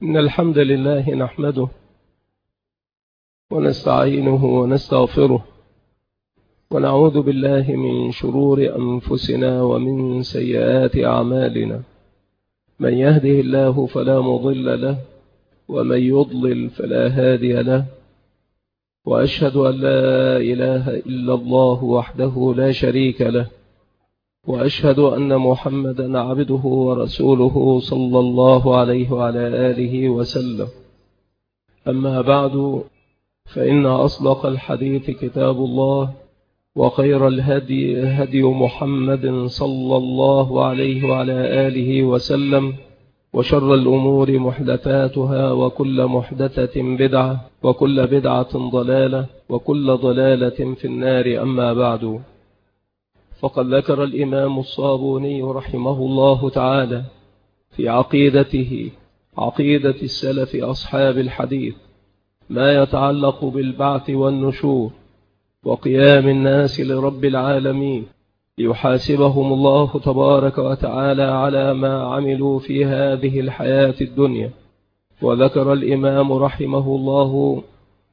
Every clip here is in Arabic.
إن الحمد لله نحمده ونستعينه ونستغفره ونعوذ بالله من شرور أنفسنا ومن سيئات أعمالنا. من يهده الله فلا مضل له ومن يضلل فلا هادي له، وأشهد أن لا إله إلا الله وحده لا شريك له، وأشهد أن محمدا عبده ورسوله صلى الله عليه وعلى آله وسلم. أما بعد، فإن أصدق الحديث كتاب الله، وخير الهدي هدي محمد صلى الله عليه وعلى آله وسلم، وشر الأمور محدثاتها، وكل محدثة بدعة، وكل بدعة ضلالة، وكل ضلالة في النار. أما بعد، فقد ذكر الإمام الصابوني رحمه الله تعالى في عقيدته عقيدة السلف أصحاب الحديث ما يتعلق بالبعث والنشور وقيام الناس لرب العالمين ليحاسبهم الله تبارك وتعالى على ما عملوا في هذه الحياة الدنيا. وذكر الإمام رحمه الله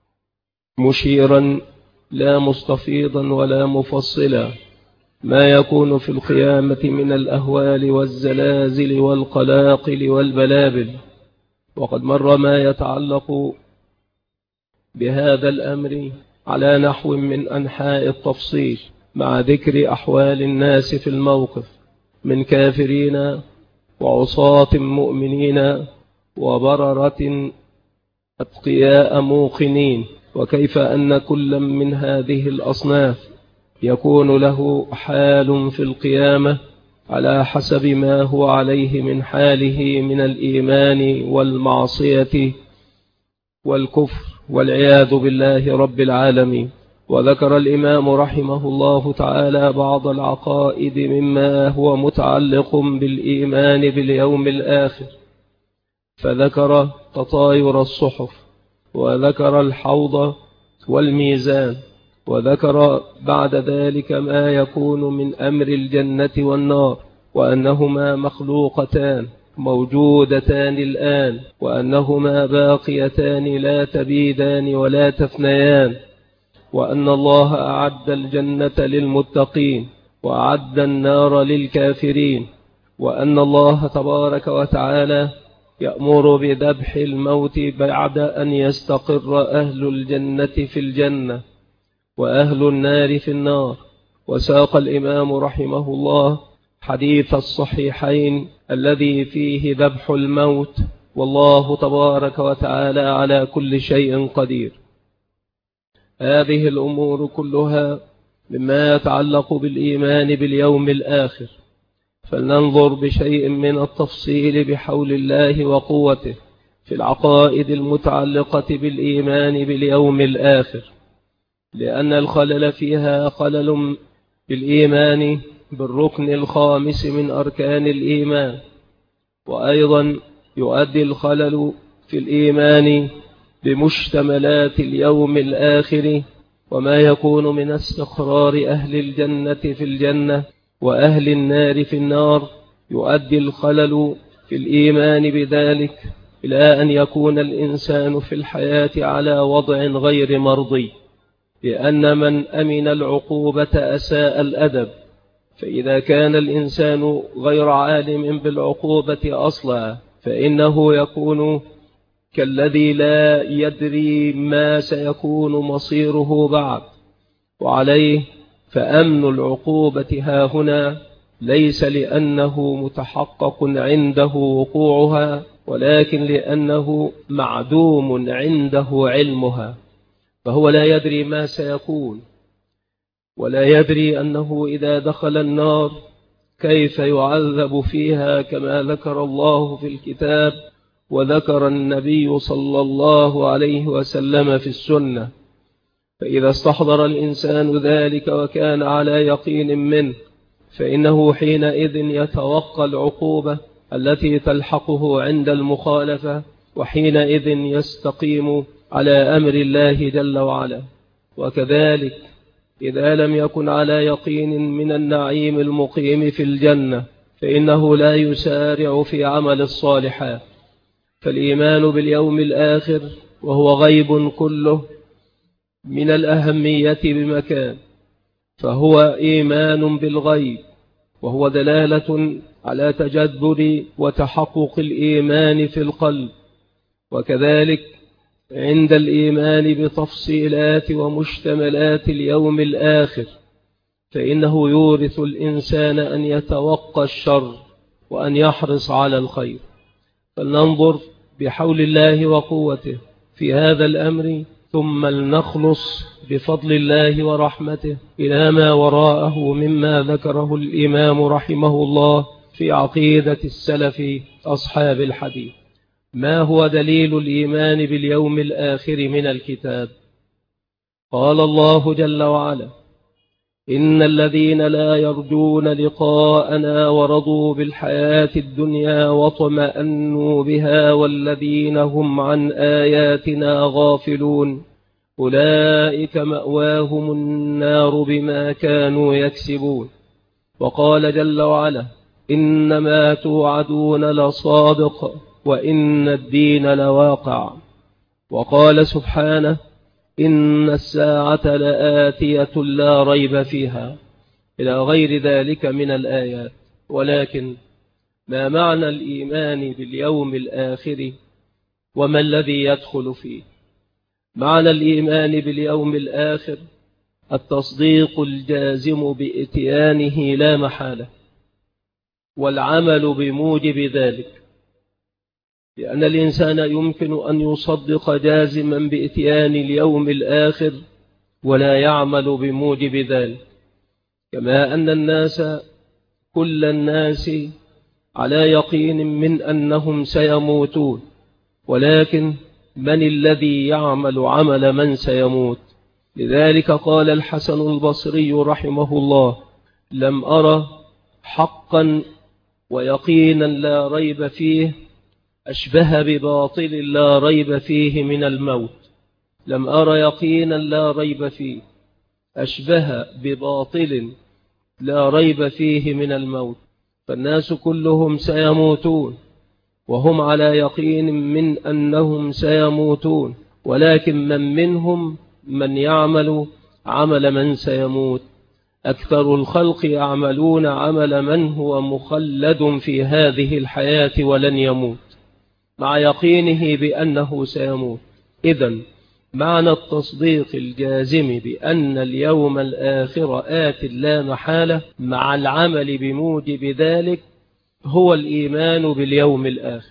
مشيرا لا مستفيضا ولا مفصلا ما يكون في القيامة من الأهوال والزلازل والقلاقل والبلابل، وقد مر ما يتعلق بهذا الأمر على نحو من أنحاء التفصيل، مع ذكر أحوال الناس في الموقف من كافرين وعصاة مؤمنين وبررة أتقياء موقنين، وكيف أن كل من هذه الأصناف يكون له حال في القيامة على حسب ما هو عليه من حاله من الإيمان والمعصية والكفر والعياذ بالله رب العالمين. وذكر الإمام رحمه الله تعالى بعض العقائد مما هو متعلق بالإيمان باليوم الآخر، فذكر تطاير الصحف، وذكر الحوض والميزان، وذكر بعد ذلك ما يكون من أمر الجنة والنار، وأنهما مخلوقتان موجودتان الآن، وأنهما باقيتان لا تبيدان ولا تفنيان، وأن الله أعد الجنة للمتقين وأعد النار للكافرين، وأن الله تبارك وتعالى يأمر بذبح الموت بعد أن يستقر أهل الجنة في الجنة وأهل النار في النار. وساق الإمام رحمه الله حديث الصحيحين الذي فيه ذبح الموت، والله تبارك وتعالى على كل شيء قدير. هذه الأمور كلها مما يتعلق بالإيمان باليوم الآخر، فلننظر بشيء من التفصيل بحول الله وقوته في العقائد المتعلقة بالإيمان باليوم الآخر، لأن الخلل فيها خلل بالإيمان بالركن الخامس من أركان الإيمان، وأيضا يؤدي الخلل في الإيمان بمشتملات اليوم الآخر وما يكون من استقرار أهل الجنة في الجنة وأهل النار في النار. يؤدي الخلل في الإيمان بذلك إلى أن يكون الإنسان في الحياة على وضع غير مرضي، لأن من أمن العقوبة أساء الأدب، فإذا كان الإنسان غير عالم بالعقوبة أصلا فإنه يكون كالذي لا يدري ما سيكون مصيره بعد. وعليه فأمن العقوبة هاهنا ليس لأنه متحقق عنده وقوعها، ولكن لأنه معدوم عنده علمها، فهو لا يدري ما سيكون، ولا يدري أنه إذا دخل النار كيف يعذب فيها كما ذكر الله في الكتاب وذكر النبي صلى الله عليه وسلم في السنة. فإذا استحضر الإنسان ذلك وكان على يقين منه، فإنه حينئذ يتوقى العقوبة التي تلحقه عند المخالفة، وحينئذ يستقيم على أمر الله جل وعلا. وكذلك إذا لم يكن على يقين من النعيم المقيم في الجنة، فإنه لا يسارع في عمل الصالحات، فالإيمان باليوم الآخر وهو غيب كله من الأهمية بمكان، فهو إيمان بالغيب، وهو دلالة على تجدد وتحقق الإيمان في القلب. وكذلك عند الإيمان بتفصيلات ومشتملات اليوم الآخر، فإنه يورث الإنسان أن يتوقى الشر وأن يحرص على الخير. فلننظر بحول الله وقوته في هذا الأمر، ثم لنخلص بفضل الله ورحمته إلى ما وراءه مما ذكره الإمام رحمه الله في عقيدة السلف أصحاب الحديث. ما هو دليل الإيمان باليوم الآخر من الكتاب؟ قال الله جل وعلا: إن الذين لا يرجون لقاءنا ورضوا بالحياة الدنيا واطمأنوا بها والذين هم عن آياتنا غافلون أولئك مأواهم النار بما كانوا يكسبون. وقال جل وعلا: إنما توعدون لصادق وإن الدين لواقع. وقال سبحانه: إن الساعة لآتية لا ريب فيها، إلى غير ذلك من الآيات. ولكن ما معنى الإيمان باليوم الآخر وما الذي يدخل فيه؟ معنى الإيمان باليوم الآخر التصديق الجازم بإتيانه لا محالة، والعمل بموجب ذلك، لأن الإنسان يمكن أن يصدق جازما بإتيان اليوم الآخر ولا يعمل بموجب ذلك، كما أن الناس كل الناس على يقين من أنهم سيموتون، ولكن من الذي يعمل عمل من سيموت؟ لذلك قال الحسن البصري رحمه الله: لم أرى حقا ويقينا لا ريب فيه أشبه بباطل لا ريب فيه من الموت. لم أرى يقينا لا ريب فيه أشبه بباطل لا ريب فيه من الموت. فالناس كلهم سيموتون وهم على يقين من أنهم سيموتون، ولكن من منهم من يعمل عمل من سيموت. أكثر الخلق يعملون عمل من هو مخلد في هذه الحياة ولن يموت، مع يقينه بأنه سيموت. إذن معنى التصديق الجازم بأن اليوم الآخر آت لا محالة مع العمل بموجب ذلك هو الإيمان باليوم الآخر.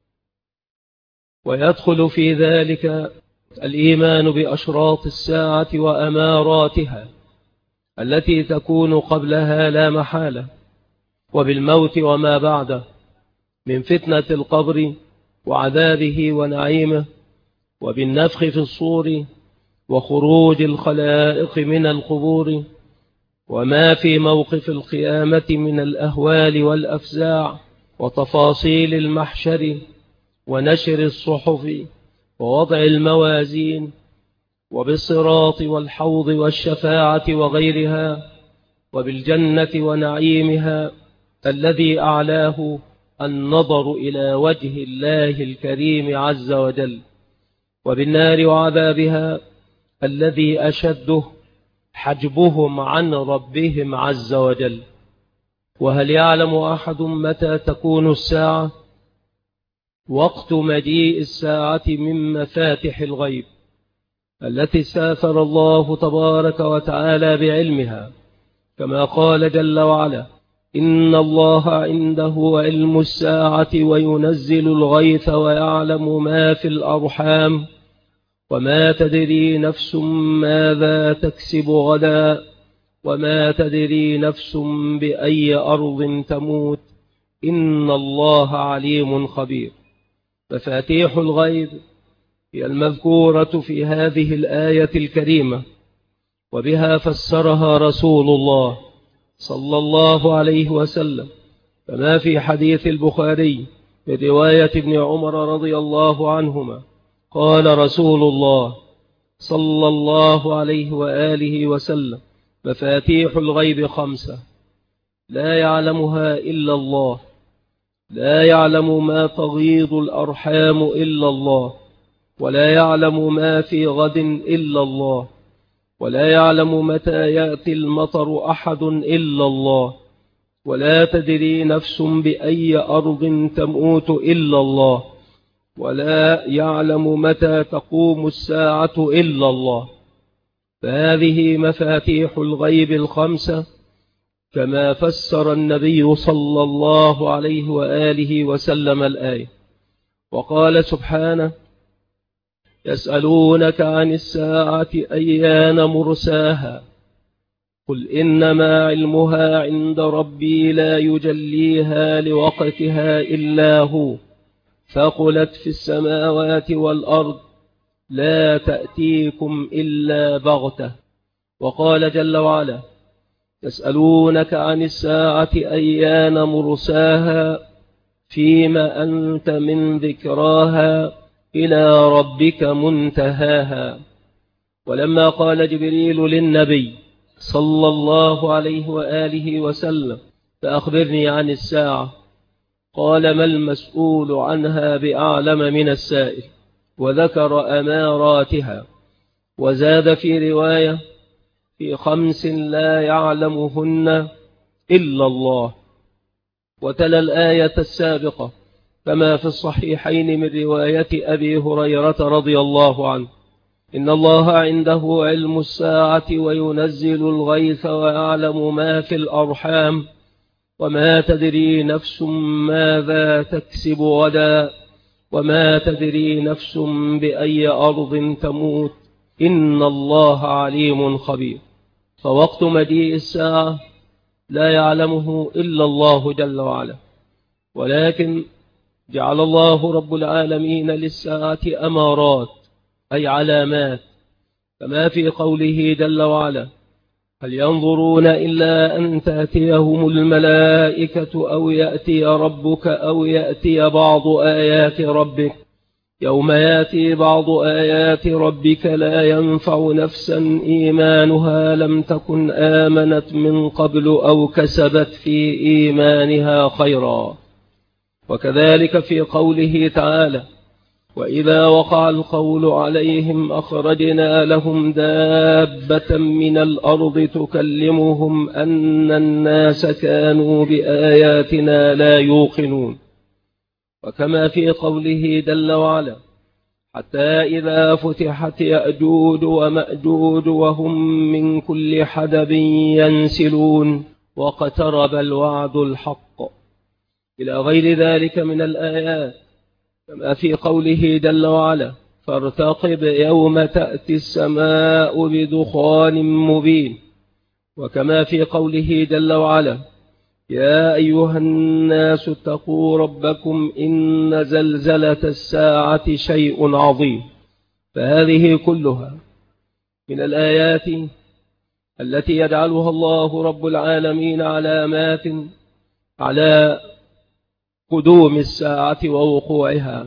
ويدخل في ذلك الإيمان بأشراط الساعة وأماراتها التي تكون قبلها لا محالة، وبالموت وما بعده من فتنة القبر وعذابه ونعيمه، وبالنفخ في الصور وخروج الخلائق من القبور، وما في موقف القيامة من الأهوال والأفزاع، وتفاصيل المحشر ونشر الصحف ووضع الموازين، وبالصراط والحوض والشفاعة وغيرها، وبالجنة ونعيمها الذي أعلاه النظر إلى وجه الله الكريم عز وجل، وبالنار وعذابها الذي أشده حجبهم عن ربهم عز وجل. وهل يعلم أحد متى تكون الساعة؟ وقت مجيء الساعة من مفاتح الغيب التي سافر الله تبارك وتعالى بعلمها، كما قال جل وعلا: إن الله عنده علم الساعة وينزل الغيث ويعلم ما في الأرحام وما تدري نفس ماذا تكسب غدا وما تدري نفس بأي أرض تموت إن الله عليم خبير. مفاتيح الغيب هي المذكورة في هذه الآية الكريمة، وبها فسرها رسول الله صلى الله عليه وسلم، كما في حديث البخاري من رواية ابن عمر رضي الله عنهما قال رسول الله صلى الله عليه وآله وسلم: مفاتيح الغيب 5 لا يعلمها إلا الله، لا يعلم ما تغيض الأرحام إلا الله، ولا يعلم ما في غد إلا الله، ولا يعلم متى يأتي المطر أحد إلا الله، ولا تدري نفس بأي أرض تموت إلا الله، ولا يعلم متى تقوم الساعة إلا الله. فهذه مفاتيح الغيب الخمسة كما فسر النبي صلى الله عليه وآله وسلم الآية. وقال سبحانه: يسألونك عن الساعة أيان مرساها، قل إنما علمها عند ربي لا يجليها لوقتها إلا هو، ثقلت في السماوات والأرض، لا تأتيكم إلا بغتة. وقال جل وعلا: يسألونك عن الساعة أيان مرساها، فيما أنت من ذكراها، إلى ربك منتهاها. ولما قال جبريل للنبي صلى الله عليه وآله وسلم: فأخبرني عن الساعة، قال: ما المسؤول عنها بأعلم من السائل، وذكر أماراتها. وزاد في رواية: في 5 لا يعلمهن إلا الله. وتلا الآية السابقة كما في الصحيحين من رواية أبي هريرة رضي الله عنه: إن الله عنده علم الساعة وينزل الغيث ويعلم ما في الأرحام، وما تدري نفس ماذا تكسب غدا، وما تدري نفس بأي أرض تموت، إن الله عليم خبير. فوقت مجيء الساعة لا يعلمه إلا الله جل وعلا، ولكن جعل الله رب العالمين للساعة أمارات، أي علامات، كما في قوله جل وعلا: هل ينظرون إلا أن تأتيهم الملائكة أو يأتي ربك أو يأتي بعض آيات ربك، يوم يأتي بعض آيات ربك لا ينفع نفسا إيمانها لم تكن آمنت من قبل أو كسبت في إيمانها خيرا. وكذلك في قوله تعالى: وإذا وقع القول عليهم أخرجنا لهم دابة من الأرض تكلمهم أن الناس كانوا بآياتنا لا يوقنون. وكما في قوله جل وعلا: حتى إذا فتحت يأجوج ومأجوج وهم من كل حدب ينسلون، واقترب الوعد الحق، إلى غير ذلك من الآيات، كما في قوله جل وعلا: فارتقب يوم تأتي السماء بدخان مبين. وكما في قوله جل وعلا: يا أيها الناس اتقوا ربكم إن زلزلة الساعة شيء عظيم. فهذه كلها من الآيات التي يجعلها الله رب العالمين علامات على قدوم الساعة ووقوعها،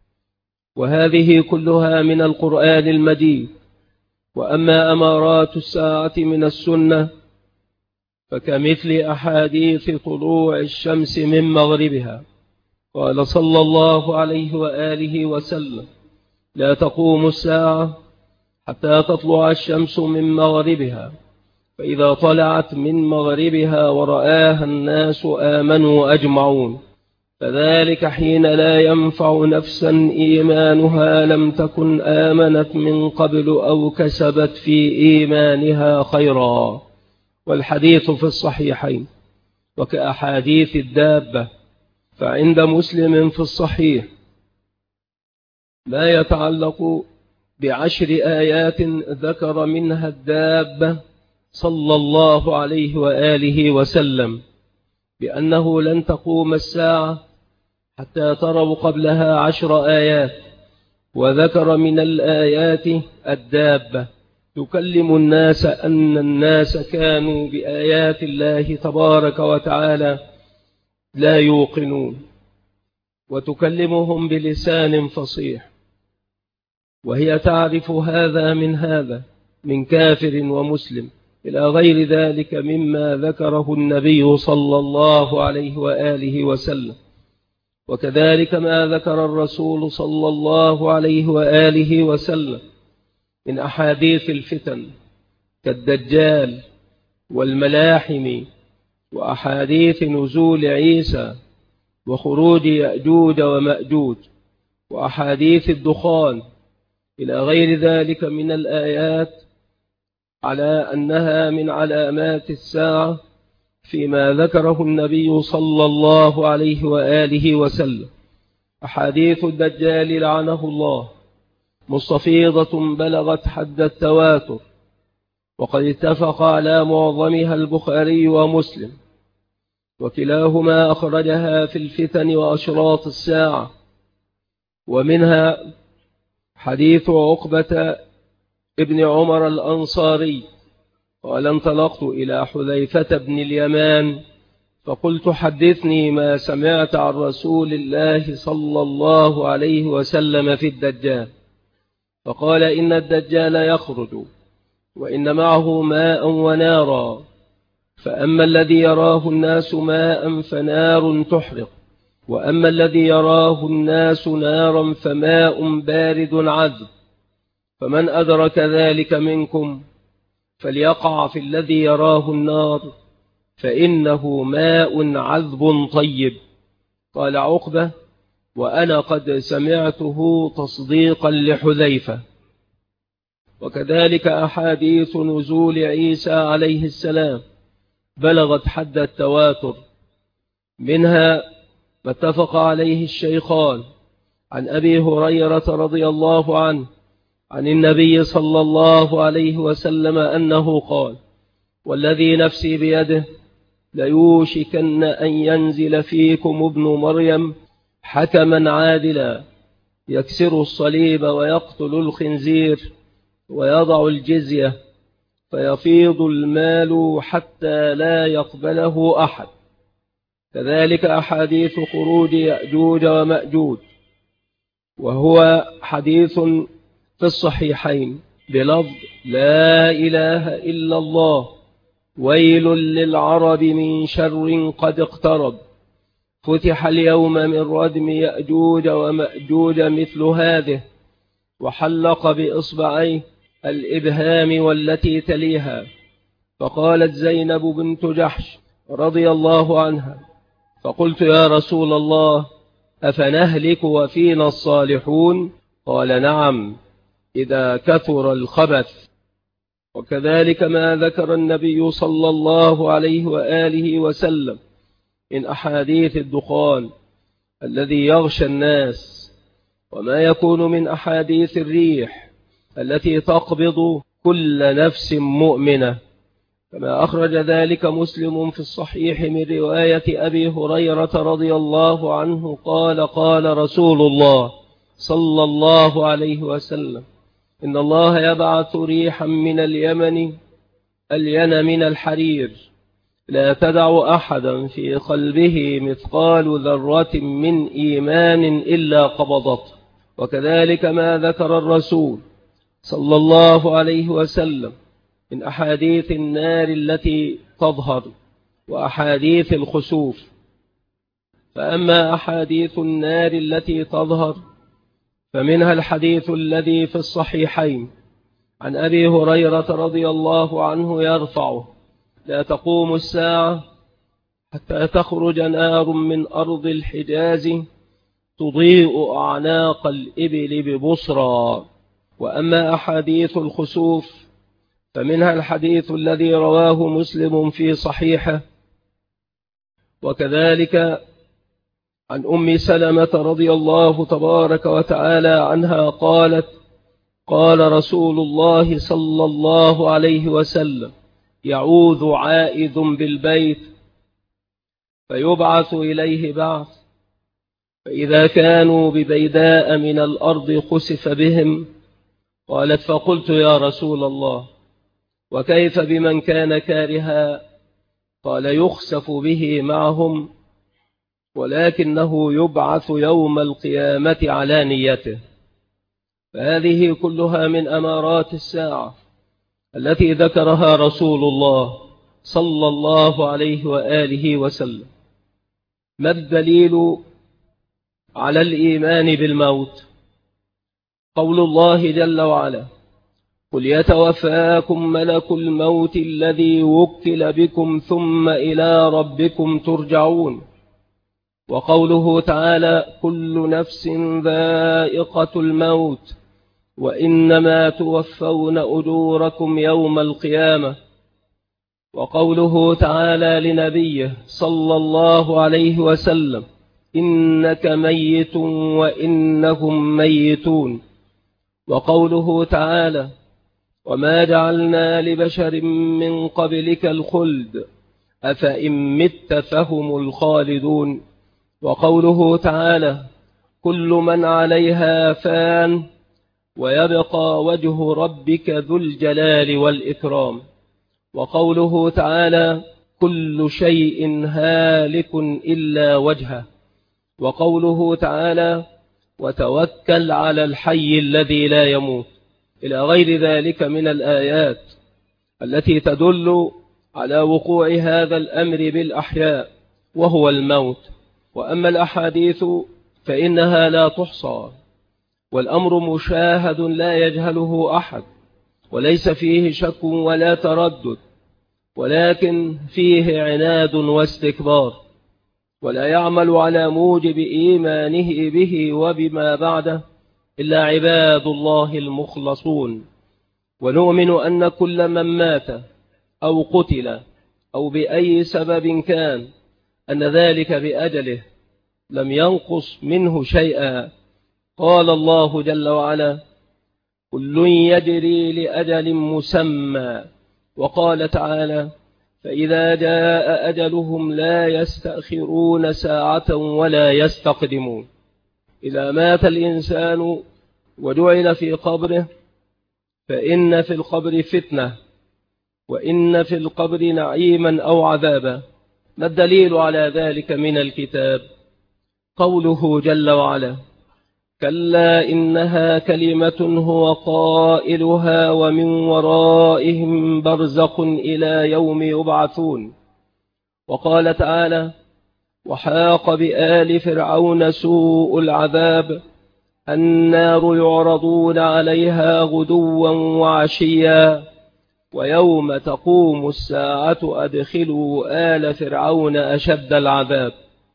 وهذه كلها من القرآن المجيد. وأما أمارات الساعة من السنة فكمثل أحاديث طلوع الشمس من مغربها. قال صلى الله عليه وآله وسلم: لا تقوم الساعة حتى تطلع الشمس من مغربها، فإذا طلعت من مغربها ورآها الناس آمنوا أجمعون، فذلك حين لا ينفع نفسا إيمانها لم تكن آمنت من قبل أو كسبت في إيمانها خيرا. والحديث في الصحيحين. وكأحاديث الدابة، فعند مسلم في الصحيح ما يتعلق ب10 آيات ذكر منها الدابة صلى الله عليه وآله وسلم بأنه لن تقوم الساعة حتى تروا قبلها 10 آيات، وذكر من الآيات الدابة تكلم الناس أن الناس كانوا بآيات الله تبارك وتعالى لا يوقنون، وتكلمهم بلسان فصيح، وهي تعرف هذا من هذا من كافر ومسلم إلى غير ذلك مما ذكره النبي صلى الله عليه وآله وسلم. وكذلك ما ذكر الرسول صلى الله عليه وآله وسلم من أحاديث الفتن كالدجال والملاحم، وأحاديث نزول عيسى وخروج يأجوج ومأجوج، وأحاديث الدخان، إلى غير ذلك من الآيات على أنها من علامات الساعة فيما ذكره النبي صلى الله عليه وآله وسلم. أحاديث الدجال لعنه الله مستفيضة بلغت حد التواتر، وقد اتفق على معظمها البخاري ومسلم، وكلاهما أخرجها في الفتن وأشراط الساعة. ومنها حديث عقبة ابن عمر الأنصاري قال: انطلقت إلى حذيفة بن اليمان فقلت: حدثني ما سمعت عن رسول الله صلى الله عليه وسلم في الدجال. فقال: إن الدجال يخرج وإن معه ماء ونارا، فأما الذي يراه الناس ماء فنار تحرق، وأما الذي يراه الناس نارا فماء بارد عذب، فمن أدرك ذلك منكم فليقع في الذي يراه النار، فإنه ماء عذب طيب. قال عقبة: وأنا قد سمعته تصديقا لحذيفة. وكذلك أحاديث نزول عيسى عليه السلام بلغت حد التواتر، منها ما اتفق عليه الشيخان عن أبي هريرة رضي الله عنه عن النبي صلى الله عليه وسلم أنه قال: والذي نفسي بيده ليوشكن أن ينزل فيكم ابن مريم حكما عادلا يكسر الصليب ويقتل الخنزير ويضع الجزية، فيفيض المال حتى لا يقبله أحد. كذلك أحاديث خروج يأجوج ومأجوج، وهو حديث في الصحيحين بلفظ: لا إله إلا الله، ويل للعرب من شر قد اقترب، فتح اليوم من ردم يأجوج ومأجوج مثل هذه، وحلق بإصبعيه الإبهام والتي تليها. فقالت زينب بنت جحش رضي الله عنها: فقلت: يا رسول الله، أفنهلك وفينا الصالحون؟ قال: نعم، إذا كثر الخبث. وكذلك ما ذكر النبي صلى الله عليه وآله وسلم من أحاديث الدخان الذي يغشى الناس، وما يكون من أحاديث الريح التي تقبض كل نفس مؤمنة، كما أخرج ذلك مسلم في الصحيح من رواية أبي هريرة رضي الله عنه قال: قال رسول الله صلى الله عليه وسلم: إن الله يبعث ريحا من اليمن ألين من الحرير، لا تدع أحدا في قلبه مثقال ذرة من إيمان إلا قبضته. وكذلك ما ذكر الرسول صلى الله عليه وسلم من أحاديث النار التي تظهر وأحاديث الخسوف. فأما أحاديث النار التي تظهر فمنها الحديث الذي في الصحيحين عن أبي هريرة رضي الله عنه يرفعه: لا تقوم الساعة حتى تخرج نار من أرض الحجاز تضيء أعناق الإبل ببصرى. وأما أحاديث الخسوف فمنها الحديث الذي رواه مسلم في صحيحه. وكذلك عن أم سلمة رضي الله تبارك وتعالى عنها قالت: قال رسول الله صلى الله عليه وسلم: يعوذ عائذ بالبيت فيبعث إليه بعث، فإذا كانوا ببيداء من الأرض خسف بهم. قالت: فقلت: يا رسول الله، وكيف بمن كان كارها؟ قال: يخسف به معهم، ولكنه يبعث يوم القيامة على نيته. فهذه كلها من أمارات الساعة التي ذكرها رسول الله صلى الله عليه وآله وسلم. ما الدليل على الإيمان بالموت. قول الله جل وعلا: قل يتوفاكم ملك الموت الذي وكل بكم ثم إلى ربكم ترجعون. وقوله تعالى: كل نفس ذائقة الموت وإنما توفون أجوركم يوم القيامة. وقوله تعالى لنبيه صلى الله عليه وسلم: إنك ميت وإنهم ميتون. وقوله تعالى: وما جعلنا لبشر من قبلك الخلد أفإن مت فهم الخالدون. وقوله تعالى: كل من عليها فان ويبقى وجه ربك ذو الجلال والإكرام. وقوله تعالى: كل شيء هالك إلا وجهه. وقوله تعالى: وتوكل على الحي الذي لا يموت، إلى غير ذلك من الآيات التي تدل على وقوع هذا الأمر بالأحياء وهو الموت. وأما الأحاديث فإنها لا تحصى، والأمر مشاهد لا يجهله أحد، وليس فيه شك ولا تردد، ولكن فيه عناد واستكبار، ولا يعمل على موجب إيمانه به وبما بعده إلا عباد الله المخلصون. ونؤمن أن كل من مات أو قتل أو بأي سبب كان أن ذلك بأجله لم ينقص منه شيئا. قال الله جل وعلا: كل يجري لأجل مسمى. وقال تعالى: فإذا جاء أجلهم لا يستأخرون ساعة ولا يستقدمون. إذا مات الإنسان وجعل في قبره فإن في القبر فتنة، وإن في القبر نعيما أو عذابا. ما الدليل على ذلك من الكتاب؟ قوله جل وعلا: كلا إنها كلمة هو قائلها ومن ورائهم برزق إلى يوم يبعثون. وقال تعالى: وحاق بآل فرعون سوء العذاب النار يعرضون عليها غدوا وعشيا ويوم تقوم الساعة أدخلوا آل فرعون أشد العذاب.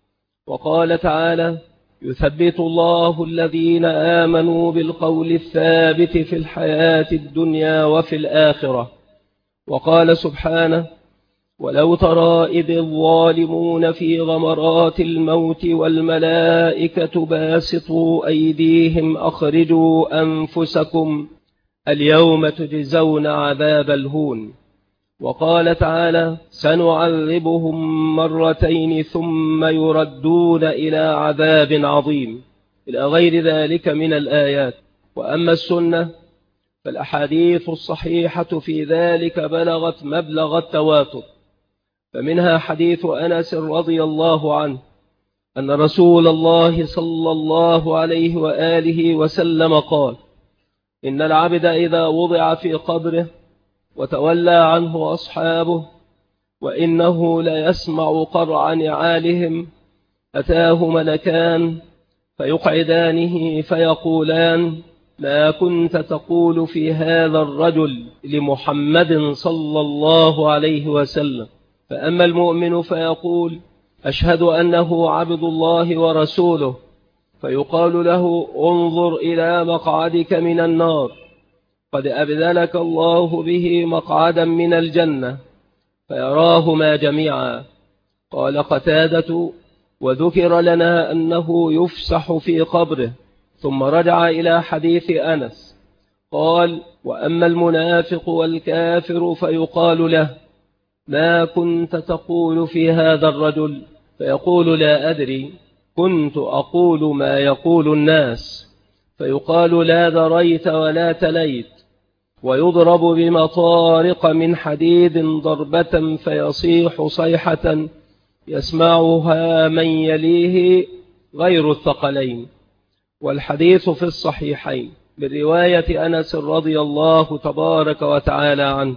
وقال تعالى: يثبت الله الذين آمنوا بالقول الثابت في الحياة الدنيا وفي الآخرة. وقال سبحانه: ولو ترى إذ الظالمون في غمرات الموت والملائكة باسطوا أيديهم أخرجوا أنفسكم اليوم تجزون عذاب الهون. وقال تعالى: سنعذبهم مرتين ثم يردون إلى عذاب عظيم، إلى غير ذلك من الآيات. وأما السنة فالأحاديث الصحيحة في ذلك بلغت مبلغ التواتر، فمنها حديث أنس رضي الله عنه أن رسول الله صلى الله عليه وآله وسلم قال: إن العبد إذا وضع في قبره وتولى عنه أصحابه وإنه ليسمع قرع نعالهم أتاه ملكان فيقعدانه فيقولان: ما كنت تقول في هذا الرجل لمحمد صلى الله عليه وسلم؟ فأما المؤمن فيقول: أشهد أنه عبد الله ورسوله، فيقال له: انظر إلى مقعدك من النار، قد أبدلك الله به مقعدا من الجنة، فيراهما جميعا. قال قتادة: وذكر لنا أنه يفسح في قبره، ثم رجع إلى حديث أنس قال: وأما المنافق والكافر فيقال له: ما كنت تقول في هذا الرجل؟ فيقول: لا أدري، كنت أقول ما يقول الناس. فيقال: لا دريت ولا تليت. ويضرب بمطارق من حديد ضربة فيصيح صيحة يسمعها من يليه غير الثقلين. والحديث في الصحيحين برواية أنس رضي الله تبارك وتعالى عنه.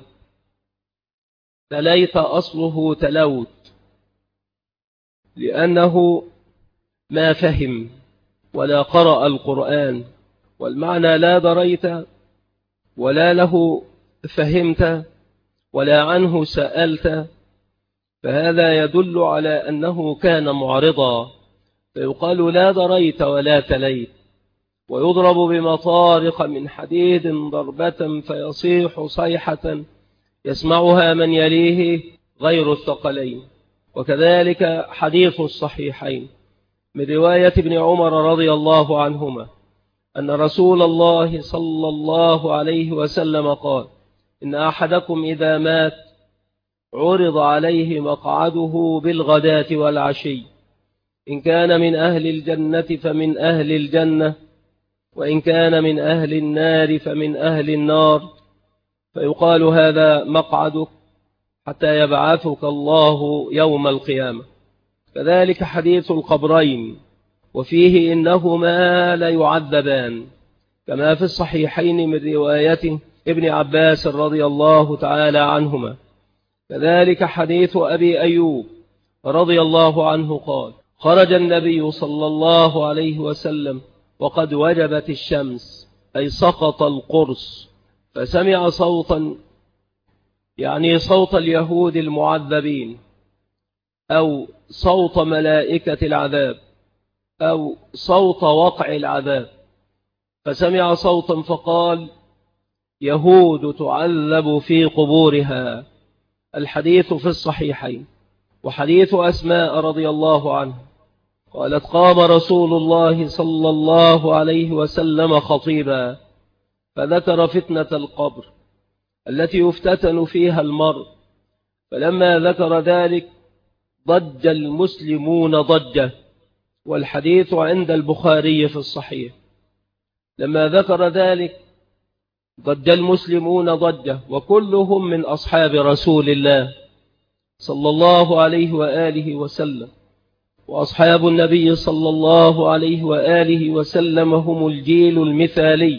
تليت أصله تلوت، لأنه ما فهم، ولا قرأ القرآن، والمعنى لا دريت ولا له فهمت ولا عنه سألت، فهذا يدل على أنه كان معرضا، فيقال لا دريت ولا تليت. ويضرب بمطارق من حديد ضربة فيصيح صيحة يسمعها من يليه غير الثقلين. وكذلك حديث الصحيحين من رواية ابن عمر رضي الله عنهما أن رسول الله صلى الله عليه وسلم قال: إن أحدكم إذا مات عرض عليه مقعده بالغداة والعشي، إن كان من أهل الجنة فمن أهل الجنة، وإن كان من أهل النار فمن أهل النار، فيقال هذا مقعدك حتى يبعثك الله يوم القيامة. كذلك حديث القبرين، وفيه إنهما ليعذبان، كما في الصحيحين من رواية ابن عباس رضي الله تعالى عنهما. كذلك حديث أبي أيوب رضي الله عنه قال: خرج النبي صلى الله عليه وسلم وقد وجبت الشمس، أي سقط القرص، فسمع صوتا، يعني صوت اليهود المعذبين، أو صوت ملائكة العذاب، أو صوت وقع العذاب، فسمع صوتا فقال: يهود تعذب في قبورها. الحديث في الصحيحين. وحديث أسماء رضي الله عنه قالت: قام رسول الله صلى الله عليه وسلم خطيبا فذكر فتنة القبر التي يفتتن فيها المرء، فلما ذكر ذلك ضج المسلمون ضجة، والحديث عند البخاري في الصحيح. لما ذكر ذلك ضج المسلمون ضجة، وكلهم من أصحاب رسول الله صلى الله عليه وآله وسلم. وأصحاب النبي صلى الله عليه وآله وسلم هم الجيل المثالي،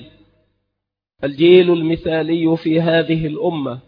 الجيل المثالي في هذه الأمة،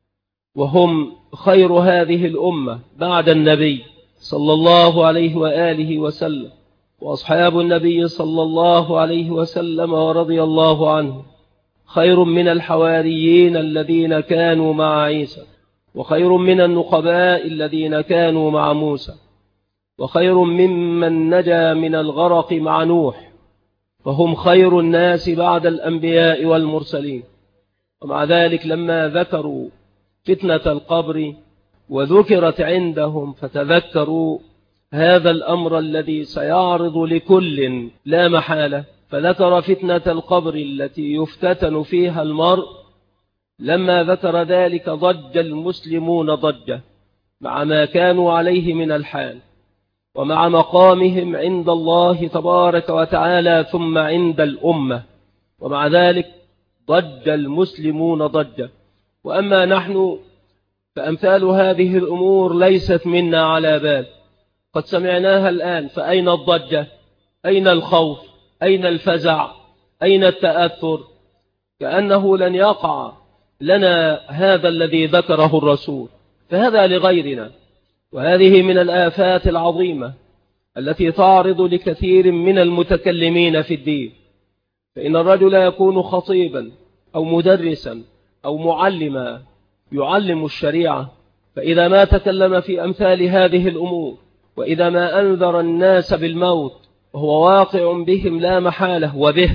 وهم خير هذه الأمة بعد النبي صلى الله عليه وآله وسلم. وأصحاب النبي صلى الله عليه وسلم ورضي الله عنه خير من الحواريين الذين كانوا مع عيسى، وخير من النقباء الذين كانوا مع موسى، وخير ممن نجا من الغرق مع نوح، فهم خير الناس بعد الأنبياء والمرسلين. ومع ذلك لما ذكروا فتنة القبر وذكرت عندهم فتذكروا هذا الأمر الذي سيعرض لكل لا محالة، فذكر فتنة القبر التي يفتتن فيها المرء. لما ذكر ذلك ضج المسلمون ضجة مع ما كانوا عليه من الحال، ومع مقامهم عند الله تبارك وتعالى ثم عند الأمة، ومع ذلك ضج المسلمون ضجة. وأما نحن فأمثال هذه الأمور ليست منا على بال، قد سمعناها الآن، فأين الضجة؟ أين الخوف؟ أين الفزع؟ أين التأثر؟ كأنه لن يقع لنا هذا الذي ذكره الرسول، فهذا لغيرنا. وهذه من الآفات العظيمة التي تعرض لكثير من المتكلمين في الدين، فإن الرجل يكون خطيبا أو مدرسا أو معلما يعلم الشريعة، فإذا ما تكلم في أمثال هذه الأمور، وإذا ما أنذر الناس بالموت وهو واقع بهم لا محالة وبه،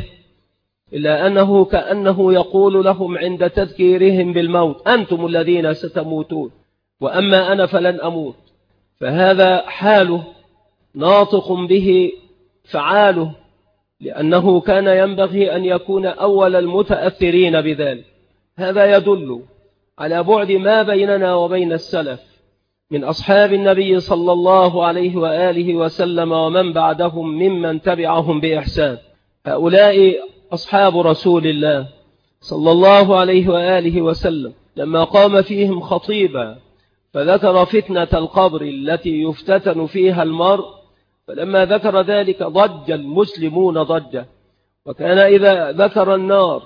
إلا أنه كأنه يقول لهم عند تذكيرهم بالموت: أنتم الذين ستموتون، وأما أنا فلن أموت. فهذا حاله ناطق به فعاله، لأنه كان ينبغي أن يكون أول المتأثرين بذلك. هذا يدل على بعد ما بيننا وبين السلف من أصحاب النبي صلى الله عليه وآله وسلم ومن بعدهم ممن تبعهم بإحسان. هؤلاء أصحاب رسول الله صلى الله عليه وآله وسلم لما قام فيهم خطيبا فذكر فتنة القبر التي يفتتن فيها المرء، فلما ذكر ذلك ضج المسلمون ضجة. وكان إذا ذكر النار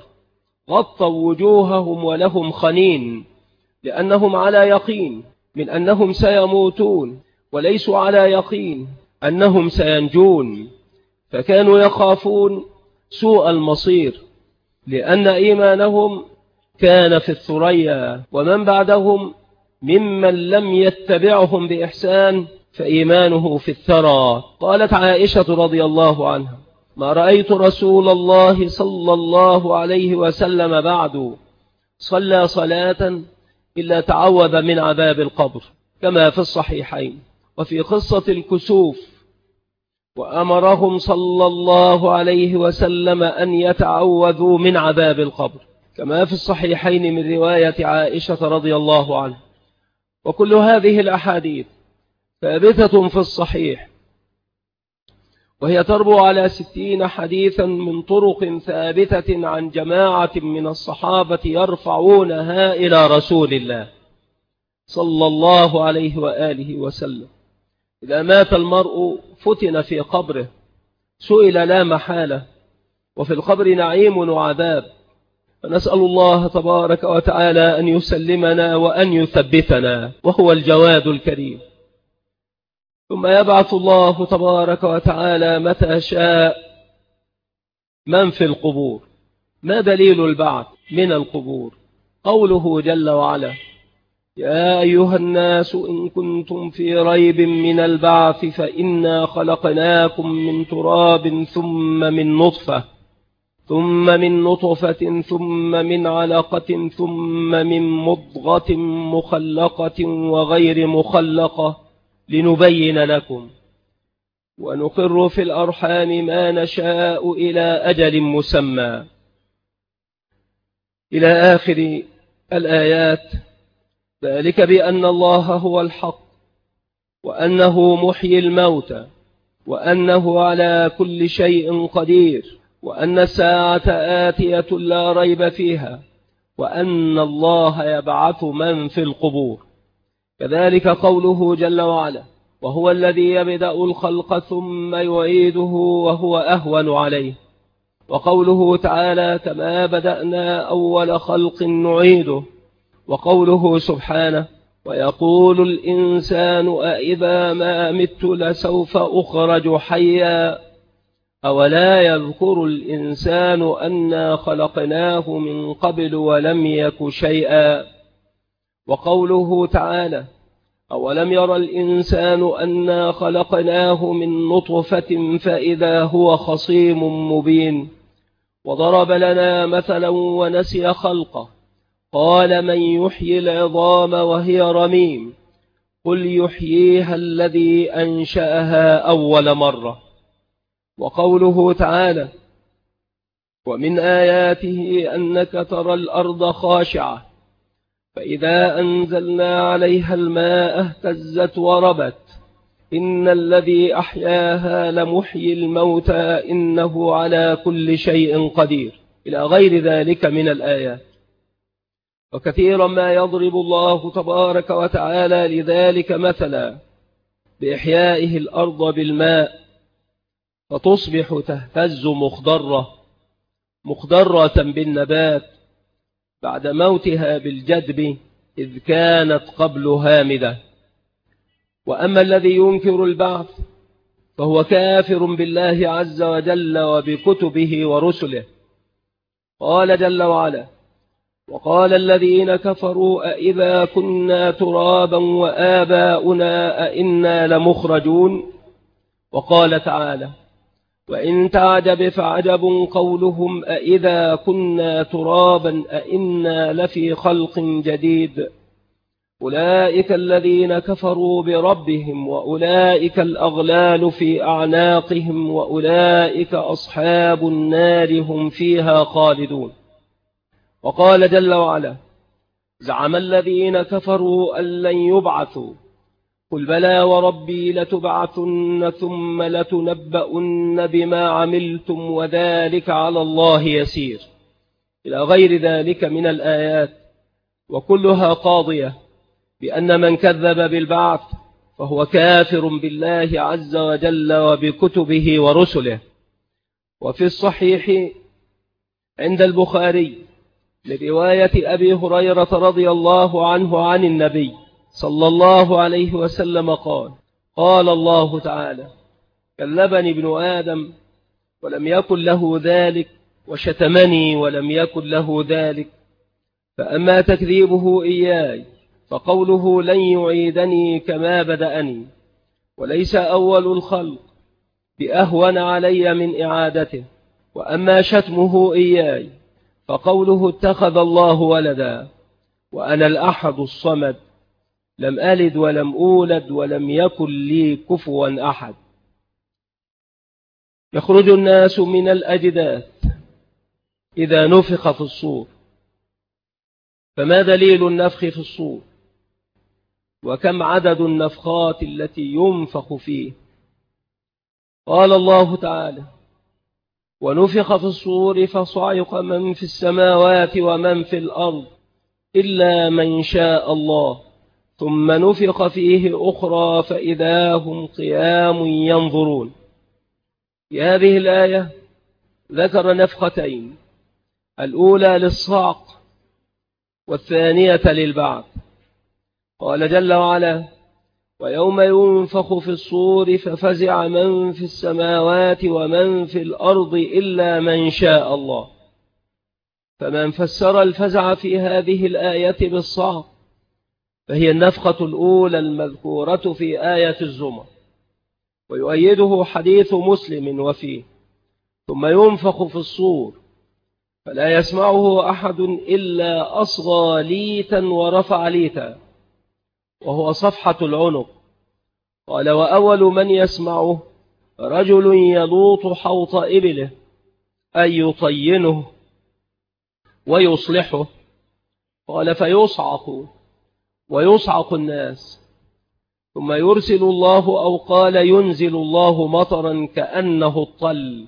غطوا وجوههم ولهم خنين، لأنهم على يقين من أنهم سيموتون، وليسوا على يقين أنهم سينجون. فكانوا يخافون سوء المصير، لأن إيمانهم كان في الثريا، ومن بعدهم ممن لم يتبعهم بإحسان فإيمانه في الثرى. قالت عائشة رضي الله عنها: ما رأيت رسول الله صلى الله عليه وسلم بعد صلى صلاة إلا تعوذ من عذاب القبر، كما في الصحيحين. وفي قصة الكسوف وأمرهم صلى الله عليه وسلم أن يتعوذوا من عذاب القبر، كما في الصحيحين من رواية عائشة رضي الله عنها. وكل هذه الأحاديث ثابتة في الصحيح، وهي تربو على 60 حديثا من طرق ثابتة عن جماعة من الصحابة يرفعونها إلى رسول الله صلى الله عليه وآله وسلم. إذا مات المرء فتن في قبره، سئل لا محالة، وفي القبر نعيم وعذاب، فنسأل الله تبارك وتعالى أن يسلمنا وأن يثبتنا، وهو الجواد الكريم. ثم يبعث الله تبارك وتعالى متى شاء من في القبور. ما دليل البعث من القبور؟ قوله جل وعلا: يا أيها الناس إن كنتم في ريب من البعث فإنا خلقناكم من تراب ثم من نطفة ثم من علقة ثم من مضغة مخلقة وغير مخلقة لنبين لكم ونقر في الأرحام ما نشاء إلى أجل مسمى، إلى آخر الآيات. ذلك بأن الله هو الحق، وأنه محيي الموتى، وأنه على كل شيء قدير، وأن الساعة آتية لا ريب فيها، وأن الله يبعث من في القبور. كذلك قوله جل وعلا: وهو الذي يبدأ الخلق ثم يعيده وهو أهون عليه. وقوله تعالى: كما بدأنا أول خلق نعيده. وقوله سبحانه: ويقول الإنسان أإذا ما مت لسوف أخرج حيا أولا يذكر الإنسان أنا خلقناه من قبل ولم يك شيئا. وقوله تعالى: أولم ير الإنسان أنا خلقناه من نطفة فإذا هو خصيم مبين. وضرب لنا مثلا ونسي خلقه، قال: من يحيي العظام وهي رميم قل يحييها الذي أنشأها أول مرة. وقوله تعالى: ومن آياته أنك ترى الأرض خاشعة فإذا أنزلنا عليها الماء اهتزت وربت إن الذي أحياها لمحيي الموتى إنه على كل شيء قدير، إلى غير ذلك من الآيات. وكثيرا ما يضرب الله تبارك وتعالى لذلك مثلا بإحيائه الأرض بالماء فتصبح تهتز مخضرة بالنبات بعد موتها بالجدب إذ كانت قبل هامدة. وأما الذي ينكر البعث فهو كافر بالله عز وجل وبكتبه ورسله. قال جل وعلا: وقال الذين كفروا أئذا كنا ترابا وآباؤنا أئنا لمخرجون. وقال تعالى: وإن تعجب فعجب قولهم أئذا كنا ترابا أئنا لفي خلق جديد أولئك الذين كفروا بربهم وأولئك الأغلال في أعناقهم وأولئك أصحاب النار هم فيها خالدون. وقال جل وعلا: زعم الذين كفروا أن لن يبعثوا قل بلى وربي لتبعثن ثم لتنبؤن بما عملتم وذلك على الله يسير، إلى غير ذلك من الآيات. وكلها قاضية بأن من كذب بالبعث فهو كافر بالله عز وجل وبكتبه ورسله. وفي الصحيح عند البخاري لرواية أبي هريرة رضي الله عنه عن النبي صلى الله عليه وسلم قال: قال الله تعالى: كذبني ابن آدم ولم يكن له ذلك، وشتمني ولم يكن له ذلك. فأما تكذيبه إياي فقوله لن يعيدني كما بدأني، وليس أول الخلق بأهون علي من إعادته. وأما شتمه إياي فقوله اتخذ الله ولدا، وأنا الأحد الصمد لم ألد ولم أولد ولم يكن لي كفوا أحد. يخرج الناس من الأجداث إذا نفخ في الصور، فما دليل النفخ في الصور؟ وكم عدد النفخات التي ينفخ فيه؟ قال الله تعالى: ونفخ في الصور فصعق من في السماوات ومن في الأرض إلا من شاء الله، ثم نفخ فيه أخرى فإذا هم قيام ينظرون. في هذه الآية ذكر نفختين، الأولى للصعق والثانية للبعث. قال جل وعلا: ويوم ينفخ في الصور ففزع من في السماوات ومن في الأرض إلا من شاء الله. فمن فسر الفزع في هذه الآية بالصعق فهي النفخة الأولى المذكورة في آية الزمر، ويؤيده حديث مسلم وفيه: ثم ينفخ في الصور فلا يسمعه أحد إلا أصغى ليتا ورفع ليتا، وهو صفحة العنق. قال: وأول من يسمعه رجل يلوط حوط إبله، أي يطينه ويصلحه. قال: فيصعق ويصعق الناس، ثم يرسل الله أو قال ينزل الله مطرا كأنه الطل،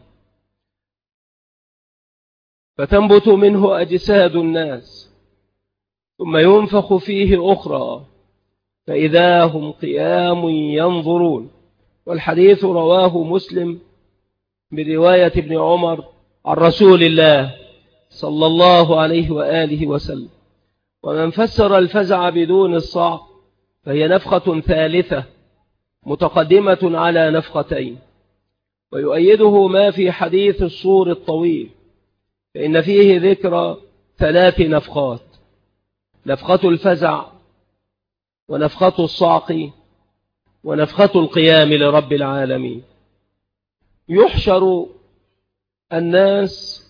فتنبت منه أجساد الناس، ثم ينفخ فيه أخرى فإذا هم قيام ينظرون. والحديث رواه مسلم برواية ابن عمر عن رسول الله صلى الله عليه وآله وسلم. ومن فسر الفزع بدون الصعق فهي نفخة ثالثة متقدمة على نفختين. ويؤيده ما في حديث الصور الطويل، فإن فيه ذكر 3 نفخات: نفخة الفزع، ونفخة الصعق، ونفخة القيام لرب العالمين. يحشر الناس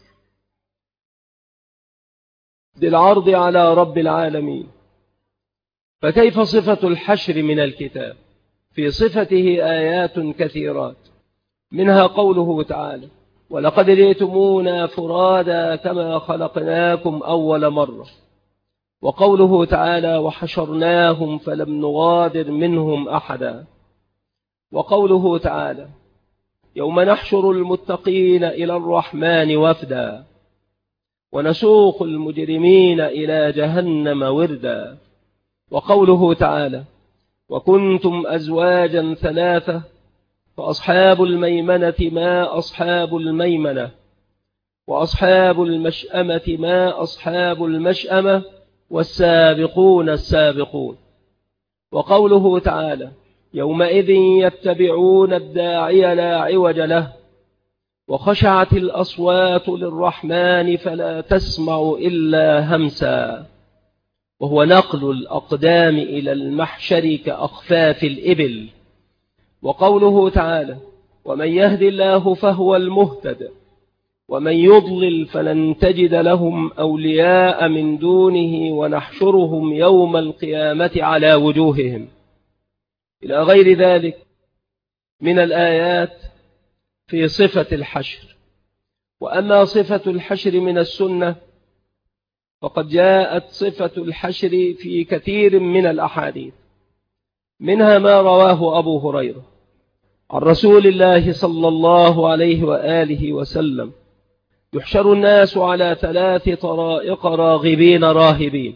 بالعرض على رب العالمين، فكيف صفة الحشر من الكتاب؟ في صفته آيات كثيرات، منها قوله تعالى: ولقد جئتمونا فرادا كما خلقناكم أول مرة. وقوله تعالى: وحشرناهم فلم نغادر منهم أحدا. وقوله تعالى: يوم نحشر المتقين إلى الرحمن وفدا ونسوق المجرمين إلى جهنم وردا. وقوله تعالى: وكنتم أزواجا 3 فأصحاب الميمنة ما أصحاب الميمنة، وأصحاب المشأمة ما أصحاب المشأمة، والسابقون السابقون. وقوله تعالى: يومئذ يتبعون الداعي لا عوج له، وخشعت الأصوات للرحمن فلا تسمع إلا همسا، وهو نقل الأقدام إلى المحشر كأخفاف الإبل. وقوله تعالى: ومن يهد الله فهو المهتد، ومن يضلل فلن تجد لهم أولياء من دونه ونحشرهم يوم القيامة على وجوههم، إلى غير ذلك من الآيات في صفة الحشر. وأما صفة الحشر من السنة فقد جاءت صفة الحشر في كثير من الأحاديث، منها ما رواه أبو هريرة عن رسول الله صلى الله عليه وآله وسلم: يحشر الناس على 3 طرائق راغبين راهبين.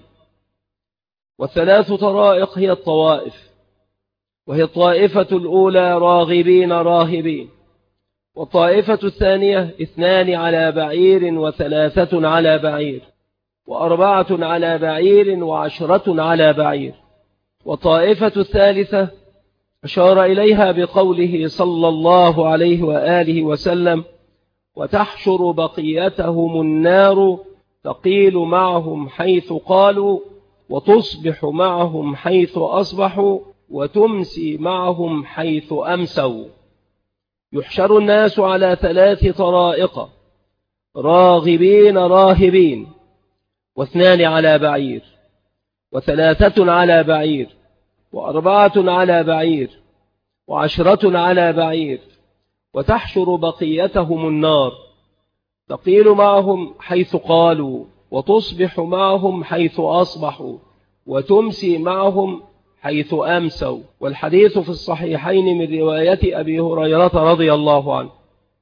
والثلاث طرائق هي الطوائف، وهي الطائفة الأولى راغبين راهبين، والطائفة الثانية 2 على بعير و3 على بعير، و4 على بعير و10 على بعير. والطائفة الثالثة أشار إليها بقوله صلى الله عليه وآله وسلم: وتحشر بقيتهم النار تقيل معهم حيث قالوا وتصبح معهم حيث أصبحوا وتمسي معهم حيث أمسوا. يحشر الناس على 3 طرائق: راغبين راهبين، 2 على بعير، 3 على بعير، 4 على بعير، 10 على بعير. وتحشر بقيتهم النار تقيل معهم حيث قالوا وتصبح معهم حيث أصبحوا وتمسي معهم حيث أمسوا. والحديث في الصحيحين من رواية أبي هريرة رضي الله عنه.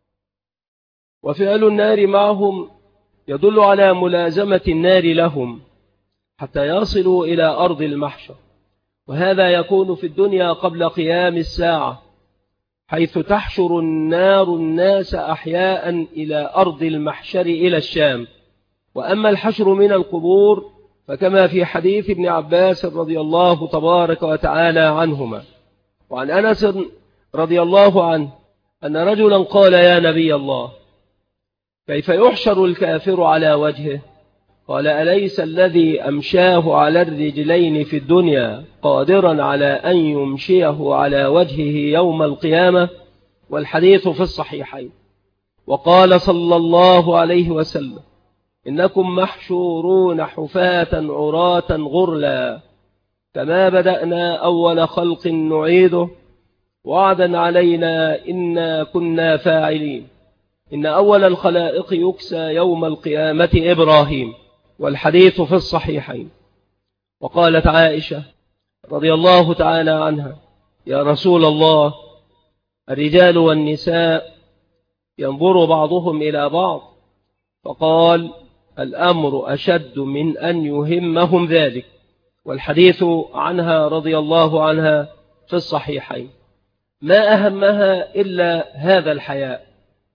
وفعل النار معهم يدل على ملازمة النار لهم حتى يصلوا إلى أرض المحشر، وهذا يكون في الدنيا قبل قيام الساعة، حيث تحشر النار الناس أحياء إلى أرض المحشر إلى الشام. وأما الحشر من القبور فكما في حديث ابن عباس رضي الله تبارك وتعالى عنهما وعن أنس رضي الله عنه أن رجلا قال: يا نبي الله، كيف يحشر الكافر على وجهه؟ قال: أليس الذي أمشاه على الرجلين في الدنيا قادرا على أن يمشيه على وجهه يوم القيامة؟ والحديث في الصحيحين. وقال صلى الله عليه وسلم: إنكم محشورون حفاة عراة غرلا، كما بدأنا أول خلق نعيده، وعدا علينا إنا كنا فاعلين. إن أول الخلائق يكسى يوم القيامة إبراهيم. والحديث في الصحيحين. وقالت عائشة رضي الله تعالى عنها: يا رسول الله، الرجال والنساء ينظر بعضهم إلى بعض؟ فقال: الأمر أشد من أن يهمهم ذلك. والحديث عنها رضي الله عنها في الصحيحين. ما أهمها إلا هذا الحياء،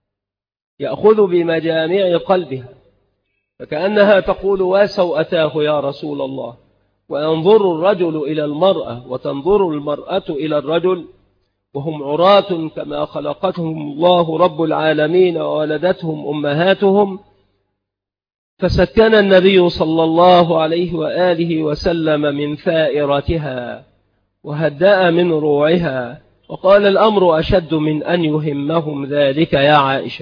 يأخذ بمجامع قلبها، فكأنها تقول: وسوءتاه يا رسول الله. وينظر الرجل إلى المرأة وتنظر المرأة إلى الرجل وهم عراة كما خلقتهم الله رب العالمين وولدتهم أمهاتهم. فسكن النبي صلى الله عليه وآله وسلم من ثائرتها وهدأ من روعها، وقال: الأمر أشد من أن يهمهم ذلك يا عائشة.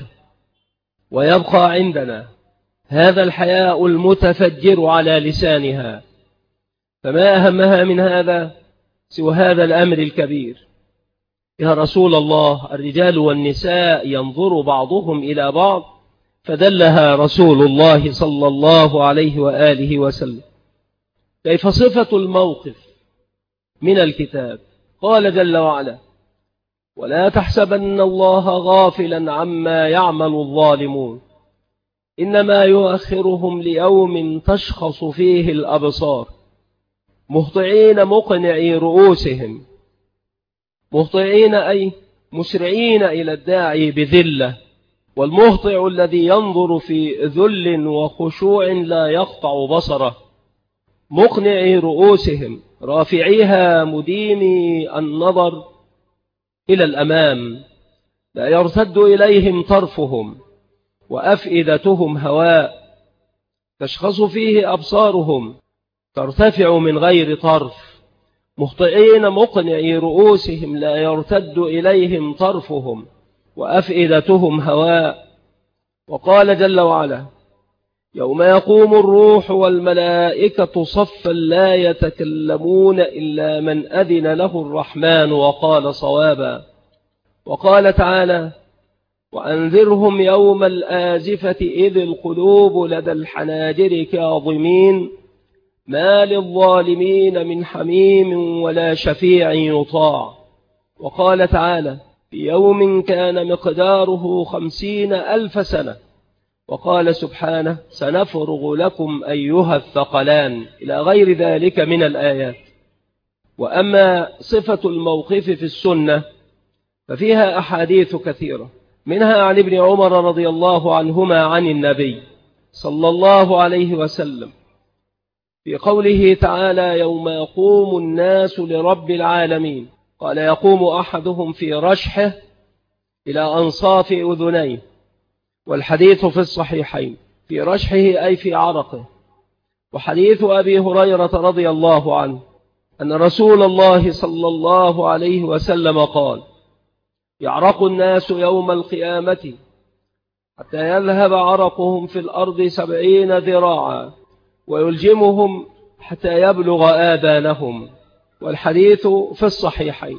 ويبقى عندنا هذا الحياء المتفجر على لسانها، فما أهمها من هذا سوى هذا الأمر الكبير. يا رسول الله، الرجال والنساء ينظر بعضهم إلى بعض، فدلها رسول الله صلى الله عليه وآله وسلم. كيف صفة الموقف من الكتاب؟ قال جل وعلا: ولا تحسبن الله غافلا عما يعمل الظالمون إنما يؤخرهم ليوم تشخص فيه الأبصار مهطعين مقنعي رؤوسهم. مهطعين أي مسرعين إلى الداعي بذلة، والمهطع الذي ينظر في ذل وخشوع لا يقطع بصره. مقنعي رؤوسهم رافعيها مديمي النظر إلى الأمام، لا يرتد إليهم طرفهم، وأفئدتهم هواء تشخص فيه أبصارهم ترتفع من غير طرف. مهطعين مقنعي رؤوسهم لا يرتد إليهم طرفهم وأفئدتهم هواء. وقال جل وعلا: يوم يقوم الروح والملائكة صفا لا يتكلمون إلا من أذن له الرحمن وقال صوابا. وقال تعالى: وأنذرهم يوم الآزفة إذ القلوب لدى الحناجر كاظمين ما للظالمين من حميم ولا شفيع يطاع. وقال تعالى: في يوم كان مقداره 50,000 سنة. وقال سبحانه: سنفرغ لكم أيها الثقلان، إلى غير ذلك من الآيات. وأما صفة الموقف في السنة ففيها أحاديث كثيرة، منها عن ابن عمر رضي الله عنهما عن النبي صلى الله عليه وسلم في قوله تعالى: يوم يقوم الناس لرب العالمين، قال: يقوم أحدهم في رشحه إلى أنصاف أذنيه، والحديث في الصحيحين في رشحه أي في عرقه. وحديث أبي هريرة رضي الله عنه أن رسول الله صلى الله عليه وسلم قال: يعرق الناس يوم القيامة حتى يذهب عرقهم في الأرض 70 ذراعا ويلجمهم حتى يبلغ آذانهم. والحديث في الصحيحين.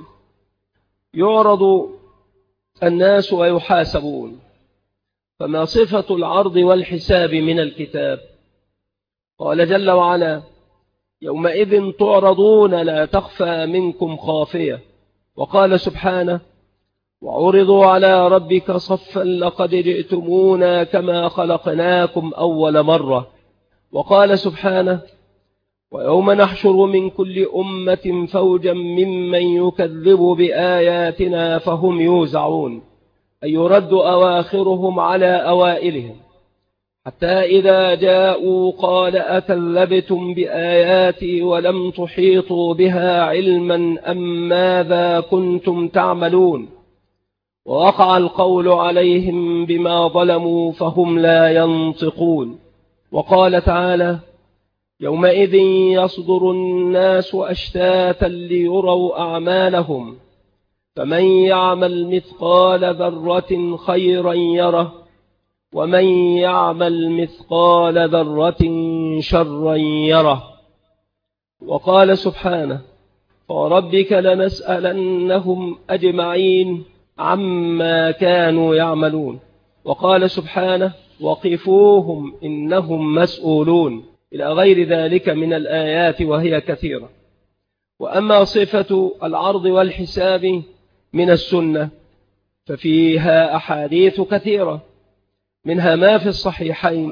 يعرض الناس ويحاسبون، فما صفة العرض والحساب من الكتاب؟ قال جل وعلا: يومئذ تعرضون لا تخفى منكم خافية. وقال سبحانه: وعرضوا على ربك صفا لقد جئتمونا كما خلقناكم أول مرة. وقال سبحانه: ويوم نحشر من كل أمة فوجا ممن يكذب بآياتنا فهم يوزعون، أي يرد أواخرهم على أوائلهم، حتى إذا جاءوا قال أكذبتم بآياتي ولم تحيطوا بها علما أم ماذا كنتم تعملون، ووقع القول عليهم بما ظلموا فهم لا ينطقون. وقال تعالى: يومئذ يصدر الناس أشتاتا ليروا أعمالهم، فمن يعمل مثقال ذرة خيرا يره ومن يعمل مثقال ذرة شرا يره. وقال سبحانه: فوربك لنسألنهم أجمعين عما كانوا يعملون. وقال سبحانه: وقفوهم إنهم مسؤولون، إلى غير ذلك من الآيات وهي كثيرة. وأما صفة العرض والحساب من السنة ففيها أحاديث كثيرة، منها ما في الصحيحين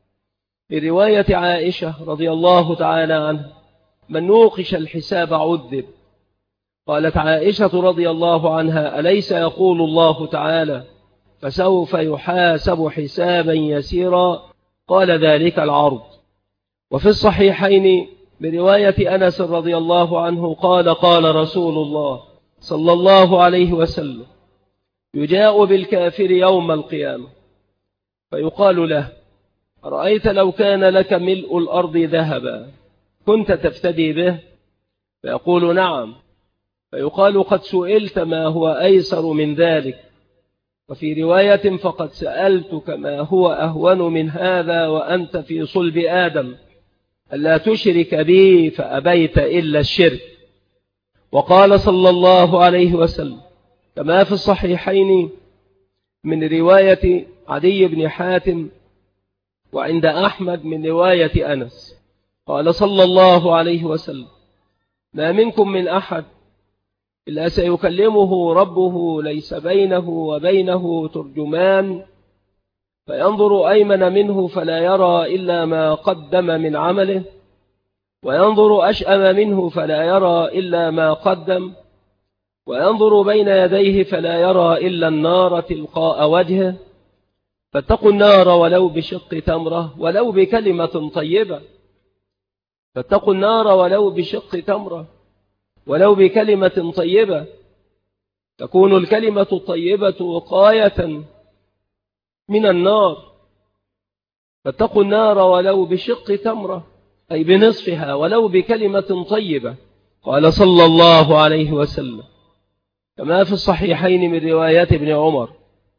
برواية عائشة رضي الله تعالى عنها: من نوقش الحساب عذب. قالت عائشة رضي الله عنها: أليس يقول الله تعالى: فسوف يحاسب حسابا يسيرا؟ قال: ذلك العرض. وفي الصحيحين برواية أنس رضي الله عنه قال: قال رسول الله صلى الله عليه وسلم: يجاء بالكافر يوم القيامة فيقال له: أرأيت لو كان لك ملء الأرض ذهبا كنت تفتدي به؟ فيقول: نعم. فيقال: قد سئلت ما هو أيسر من ذلك. وفي رواية: فقد سألتك ما هو أهون من هذا وأنت في صلب آدم ألا تشرك بي فأبيت إلا الشرك. وقال صلى الله عليه وسلم كما في الصحيحين من رواية عدي بن حاتم وعند أحمد من رواية أنس قال صلى الله عليه وسلم: ما منكم من أحد إلا سيكلمه ربه ليس بينه وبينه ترجمان، فينظر أيمن منه فلا يرى إلا ما قدم من عمله، وينظر أشأم منه فلا يرى إلا ما قدم، وينظر بين يديه فلا يرى إلا النار تلقاء وجهه، فاتقوا النار ولو بشق تمرة ولو بكلمة طيبة. فاتقوا النار ولو بشق تمرة ولو بكلمة طيبة، تكون الكلمة الطيبة وقاية من النار. فاتقوا النار ولو بشق تمرة أي بنصفها ولو بكلمة طيبة. قال صلى الله عليه وسلم كما في الصحيحين من روايات ابن عمر: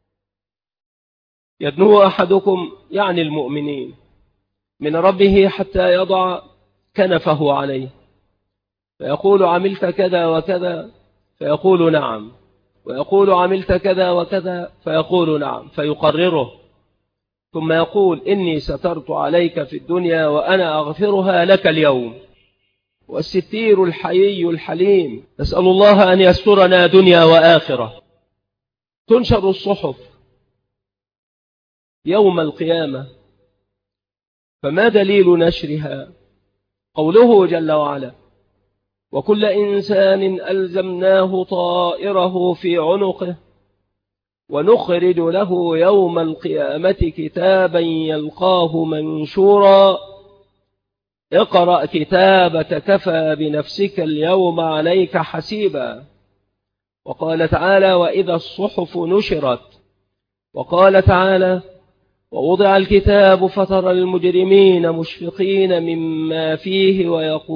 يدنو أحدكم يعني المؤمنين من ربه حتى يضع كنفه عليه فيقول: عملت كذا وكذا؟ فيقول: نعم. ويقول: عملت كذا وكذا؟ فيقول: نعم. فيقرره، ثم يقول: إني سترت عليك في الدنيا وأنا أغفرها لك اليوم. والستير الحيي الحليم، نسأل الله أن يسترنا دنيا وآخرة. تنشر الصحف يوم القيامة، فما دليل نشرها؟ قوله جل وعلا: وكل إنسان ألزمناه طائره في عنقه ونخرج له يوم القيامة كتابا يلقاه منشورا اقرأ كتابك كفى بنفسك اليوم عليك حسيبا. وقال تعالى: وإذا الصحف نشرت. وقال تعالى: ووضع الكتاب فترى المجرمين مشفقين مما فيه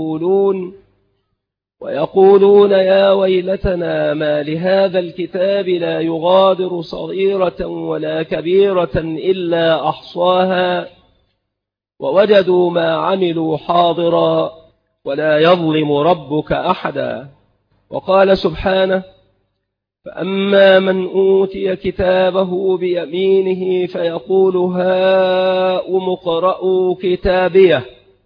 ويقولون يا ويلتنا ما لهذا الكتاب لا يغادر صغيرة ولا كبيرة إلا أحصاها ووجدوا ما عملوا حاضرا ولا يظلم ربك أحدا. وقال سبحانه: فأما من أوتي كتابه بيمينه فيقول هاؤم اقرءوا كتابيه.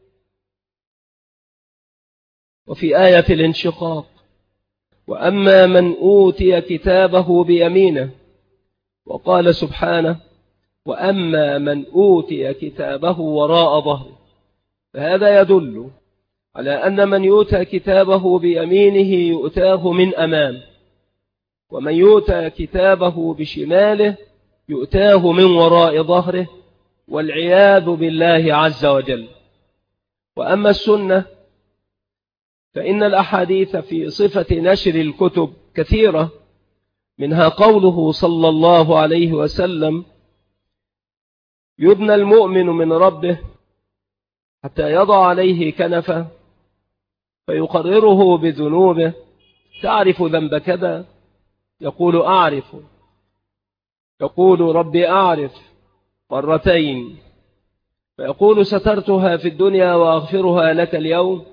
وفي آية الانشقاق: وأما من أوتي كتابه بيمينه. وقال سبحانه: وأما من أوتي كتابه وراء ظهره. فهذا يدل على أن من يؤتى كتابه بيمينه يؤتاه من أمام، ومن يؤتى كتابه بشماله يؤتاه من وراء ظهره، والعياذ بالله عز وجل. وأما السنة فإن الأحاديث في صفة نشر الكتب كثيرة، منها قوله صلى الله عليه وسلم: يدنى المؤمن من ربه حتى يضع عليه كنفه فيقرره بذنوبه: تعرف ذنب كذا؟ يقول أعرف. يقول ربي أعرف مرتين، فيقول سترتها في الدنيا وأغفرها لك اليوم،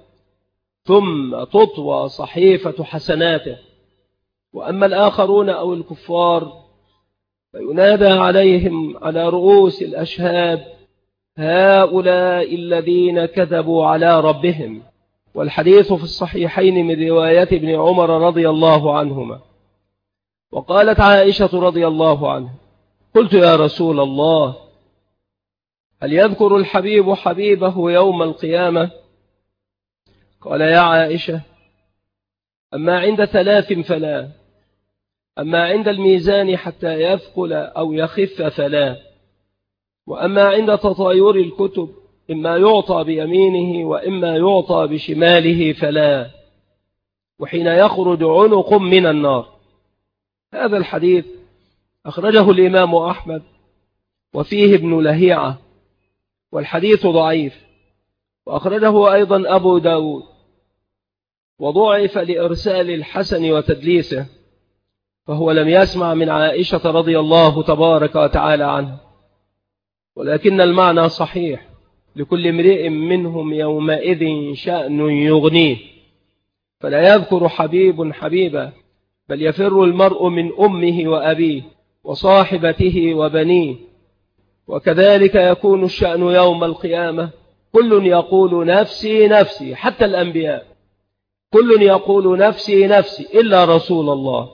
ثم تطوى صحيفة حسناته. وأما الآخرون أو الكفار فينادى عليهم على رؤوس الأشهاد: هؤلاء الذين كذبوا على ربهم. والحديث في الصحيحين من رواية ابن عمر رضي الله عنهما. وقالت عائشة رضي الله عنها: قلت يا رسول الله، هل يذكر الحبيب حبيبه يوم القيامة؟ قال: يا عائشة، أما عند 3 فلا، أما عند الميزان حتى يثقل أو يخف فلا، وأما عند تطاير الكتب إما يعطى بيمينه وإما يعطى بشماله فلا، وحين يخرج عنق من النار. هذا الحديث أخرجه الإمام أحمد وفيه ابن لهيعة، والحديث ضعيف. وأخرجه أيضا أبو داود، وضعف لإرسال الحسن وتدليسه، فهو لم يسمع من عائشة رضي الله تبارك وتعالى عنها. ولكن المعنى صحيح: لكل امرئ منهم يومئذ شأن يغنيه، فلا يذكر حبيب حبيبا، بل يفر المرء من أمه وأبيه وصاحبته وبنيه. وكذلك يكون الشأن يوم القيامة، كل يقول نفسي نفسي، حتى الأنبياء كل يقول نفسي نفسي إلا رسول الله،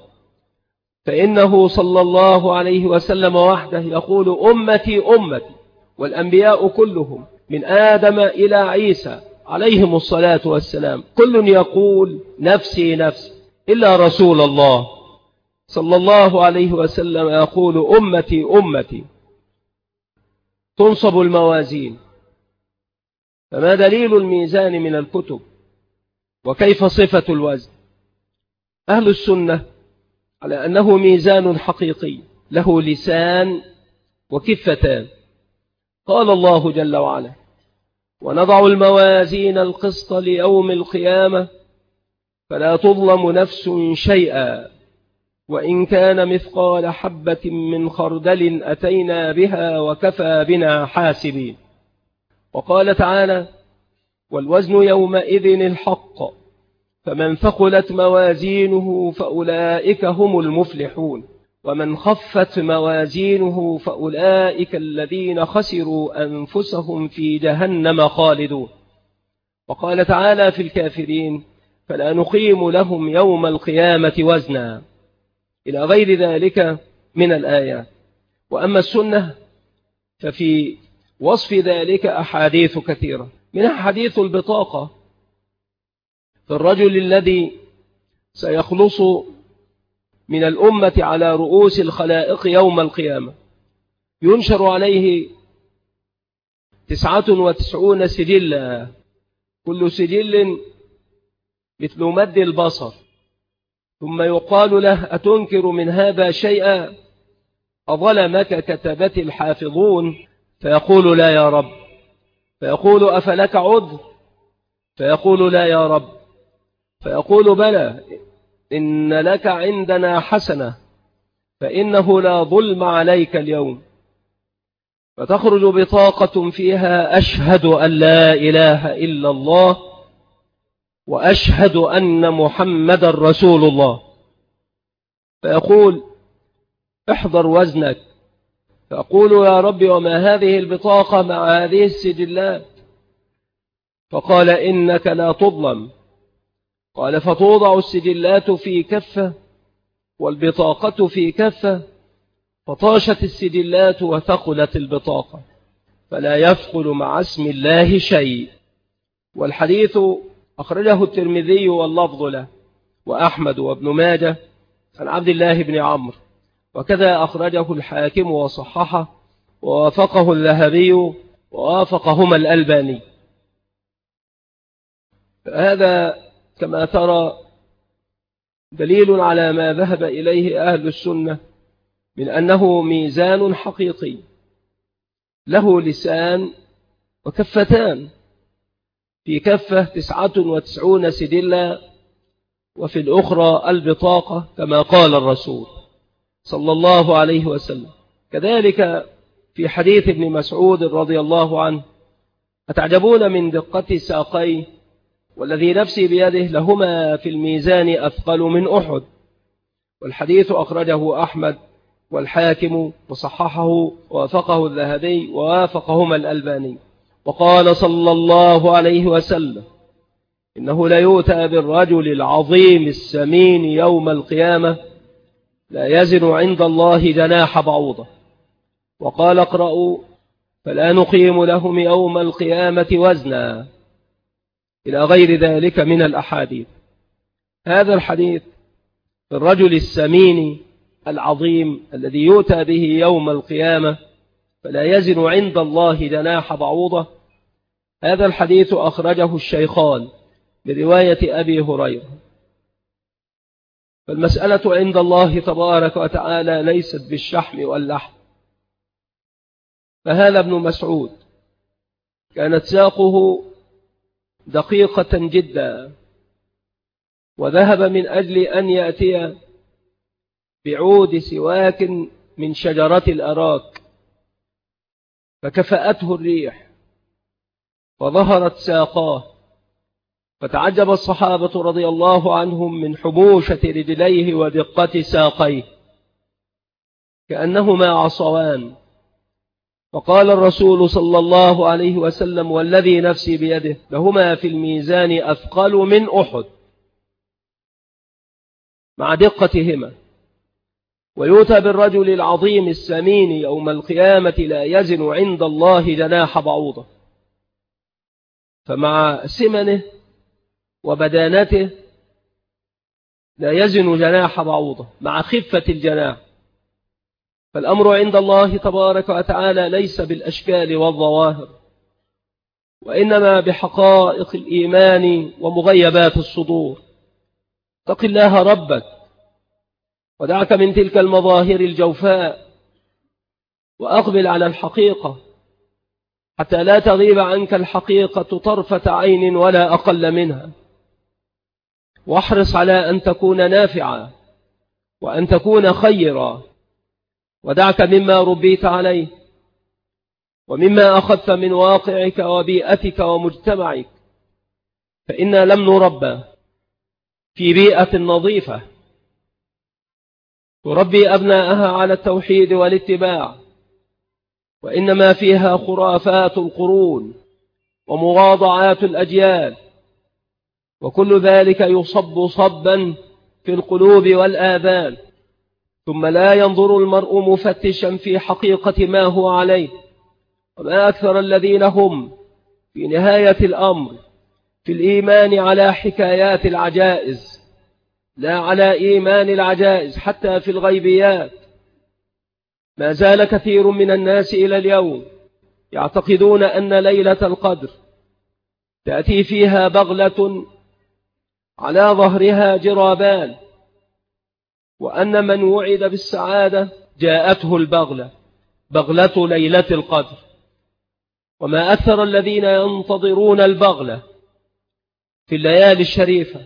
فإنه صلى الله عليه وسلم وحده يقول أمتي أمتي، والأنبياء كلهم من آدم إلى عيسى عليهم الصلاة والسلام كل يقول نفسي نفسي إلا رسول الله صلى الله عليه وسلم يقول أمتي أمتي. تنصب الموازين، فما دليل الميزان من الكتب؟ وكيف صفة الوزن؟ أهل السنة على أنه ميزان حقيقي له لسان وكفتان. قال الله جل وعلا: ونضع الموازين القسط ليوم القيامة فلا تظلم نفس شيئا وإن كان مثقال حبة من خردل أتينا بها وكفى بنا حاسبين. وقال تعالى: والوزن يومئذ الحق فمن ثقلت موازينه فأولئك هم المفلحون ومن خفت موازينه فأولئك الذين خسروا أنفسهم في جهنم خالدون. وقال تعالى في الكافرين: فلا نقيم لهم يوم القيامة وزنا، إلى غير ذلك من الآيات. وأما السنة ففي وصف ذلك أحاديث كثيرة، منها حديث البطاقة في الرجل الذي سيخلص من الأمة على رؤوس الخلائق يوم القيامة، ينشر عليه 99 سجلا، كل سجل مثل مد البصر، ثم يقال له: أتنكر من هذا شيئا؟ أظلمك كتبة الحافظون؟ فيقول لا يا رب. فيقول أفلك عذر؟ فيقول لا يا رب. فيقول بلى، إن لك عندنا حسنة، فإنه لا ظلم عليك اليوم. فتخرج بطاقة فيها أشهد أن لا إله إلا الله وأشهد أن محمد رسول الله. فيقول احضر وزنك. فأقول يا رب وما هذه البطاقة مع هذه السجلات؟ فقال إنك لا تظلم. قال فتوضع السجلات في كفة والبطاقة في كفة، فطاشت السجلات وثقلت البطاقة، فلا يثقل مع اسم الله شيء. والحديث أخرجه الترمذي واللفظ له، وأحمد وابن ماجه عن عبد الله بن عمرو، وكذا أخرجه الحاكم وصححه ووافقه الذهبي ووافقهما الألباني. هذا كما ترى دليل على ما ذهب إليه أهل السنة من أنه ميزان حقيقي له لسان وكفتان، في كفة 99 سجلا، وفي الأخرى البطاقة كما قال الرسول صلى الله عليه وسلم. كذلك في حديث ابن مسعود رضي الله عنه: أتعجبون من دقة ساقيه والذي نفسي بيده لهما في الميزان أثقل من أحد. والحديث أخرجه أحمد والحاكم وصححه ووافقه الذهبي ووافقهما الألباني. وقال صلى الله عليه وسلم: إنه ليؤتى بالرجل العظيم السمين يوم القيامة لا يزن عند الله جناح بعوضة. وقال اقرأوا: فلا نقيم لهم يوم القيامة وزنا، إلى غير ذلك من الأحاديث. هذا الحديث في الرجل السمين العظيم الذي يؤتى به يوم القيامة فلا يزن عند الله جناح بعوضة، هذا الحديث أخرجه الشيخان برواية أبي هريرة. فالمسألة عند الله تبارك وتعالى ليست بالشحم واللحم. فهذا ابن مسعود كانت ساقه دقيقة جدا، وذهب من أجل أن يأتي بعود سواك من شجرة الأراك، فكفأته الريح فظهرت ساقاه، فتعجب الصحابة رضي الله عنهم من حبوشة رجليه ودقة ساقيه كأنهما عصوان. فقال الرسول صلى الله عليه وسلم: والذي نفسي بيده لهما في الميزان أثقل من أحد، مع دقتهما. ويؤتى بالرجل العظيم السمين يوم القيامة لا يزن عند الله جناح بعوضة، فمع سمنه وبدانته لا يزن جناح بعوضة مع خفة الجناح. فالأمر عند الله تبارك وتعالى ليس بالأشكال والظواهر، وإنما بحقائق الإيمان ومغيبات الصدور. اتق الله ربك ودعك من تلك المظاهر الجوفاء، وأقبل على الحقيقة حتى لا تغيب عنك الحقيقة طرفة عين ولا أقل منها. واحرص على أن تكون نافعا وأن تكون خيرا، ودعك مما ربيت عليه ومما أخذت من واقعك وبيئتك ومجتمعك، فإنا لم نربى في بيئة نظيفة تربي أبناءها على التوحيد والاتباع، وإنما فيها خرافات القرون ومواضعات الأجيال، وكل ذلك يصب صبا في القلوب والآذان، ثم لا ينظر المرء مفتشا في حقيقة ما هو عليه. وما أكثر الذين هم في نهاية الأمر في الإيمان على حكايات العجائز، لا على إيمان العجائز حتى في الغيبيات. ما زال كثير من الناس إلى اليوم يعتقدون أن ليلة القدر تأتي فيها بغلة على ظهرها جرابان، وأن من وعد بالسعادة جاءته البغلة، بغلة ليلة القدر. وما أكثر الذين ينتظرون البغلة في الليالي الشريفة،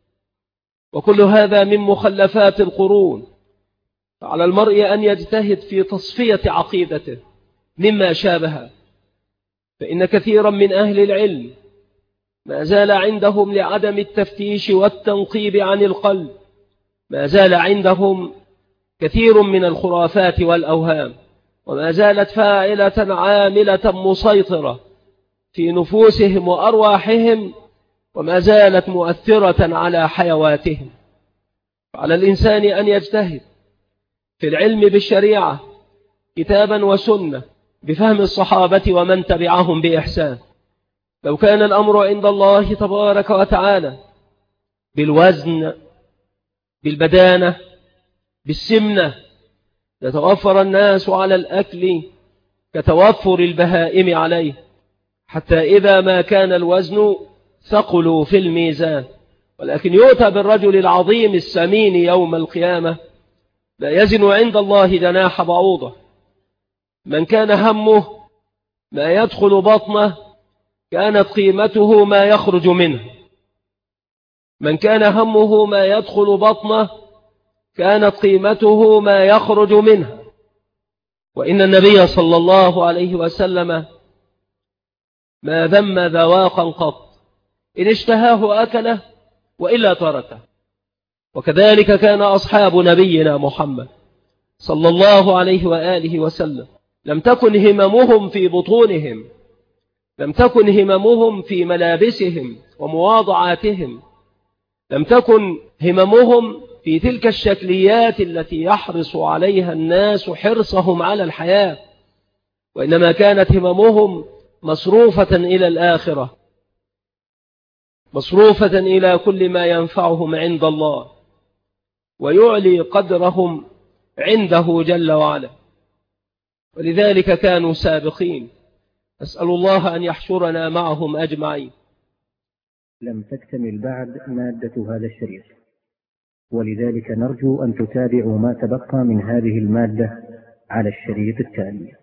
وكل هذا من مخلفات القرون. فعلى المرء أن يجتهد في تصفية عقيدته مما شابه، فإن كثيرا من أهل العلم ما زال عندهم لعدم التفتيش والتنقيب عن القلب، ما زال عندهم كثير من الخرافات والأوهام، وما زالت فاعلة عاملة مسيطرة في نفوسهم وأرواحهم، وما زالت مؤثرة على حيواتهم. على الإنسان أن يجتهد في العلم بالشريعة كتابا وسنة بفهم الصحابة ومن تبعهم بإحسان. لو كان الأمر عند الله تبارك وتعالى بالوزن، بالبدانة، بالسمنة، يتوفر الناس على الأكل كتوفر البهائم عليه، حتى إذا ما كان الوزن ثقلوا في الميزان. ولكن يؤتى بالرجل العظيم السمين يوم القيامة لا يزن عند الله جناح بعوضة. من كان همه ما يدخل بطنه كانت قيمته ما يخرج منه. من كان همه ما يدخل بطنه كانت قيمته ما يخرج منه. وإن النبي صلى الله عليه وسلم ما ذم ذواقا قط، إن اشتهاه أكله وإلا تركه. وكذلك كان أصحاب نبينا محمد صلى الله عليه وآله وسلم، لم تكن هممهم في بطونهم، لم تكن هممهم في ملابسهم ومواضعاتهم، لم تكن هممهم في تلك الشكليات التي يحرص عليها الناس حرصهم على الحياة، وإنما كانت هممهم مصروفة إلى الآخرة، مصروفة إلى كل ما ينفعهم عند الله ويعلي قدرهم عنده جل وعلا. ولذلك كانوا سابقين، أسأل الله أن يحشرنا معهم أجمعين. لم تكتمل بعد مادة هذا الشريط، ولذلك نرجو أن تتابعوا ما تبقى من هذه المادة على الشريط التالي.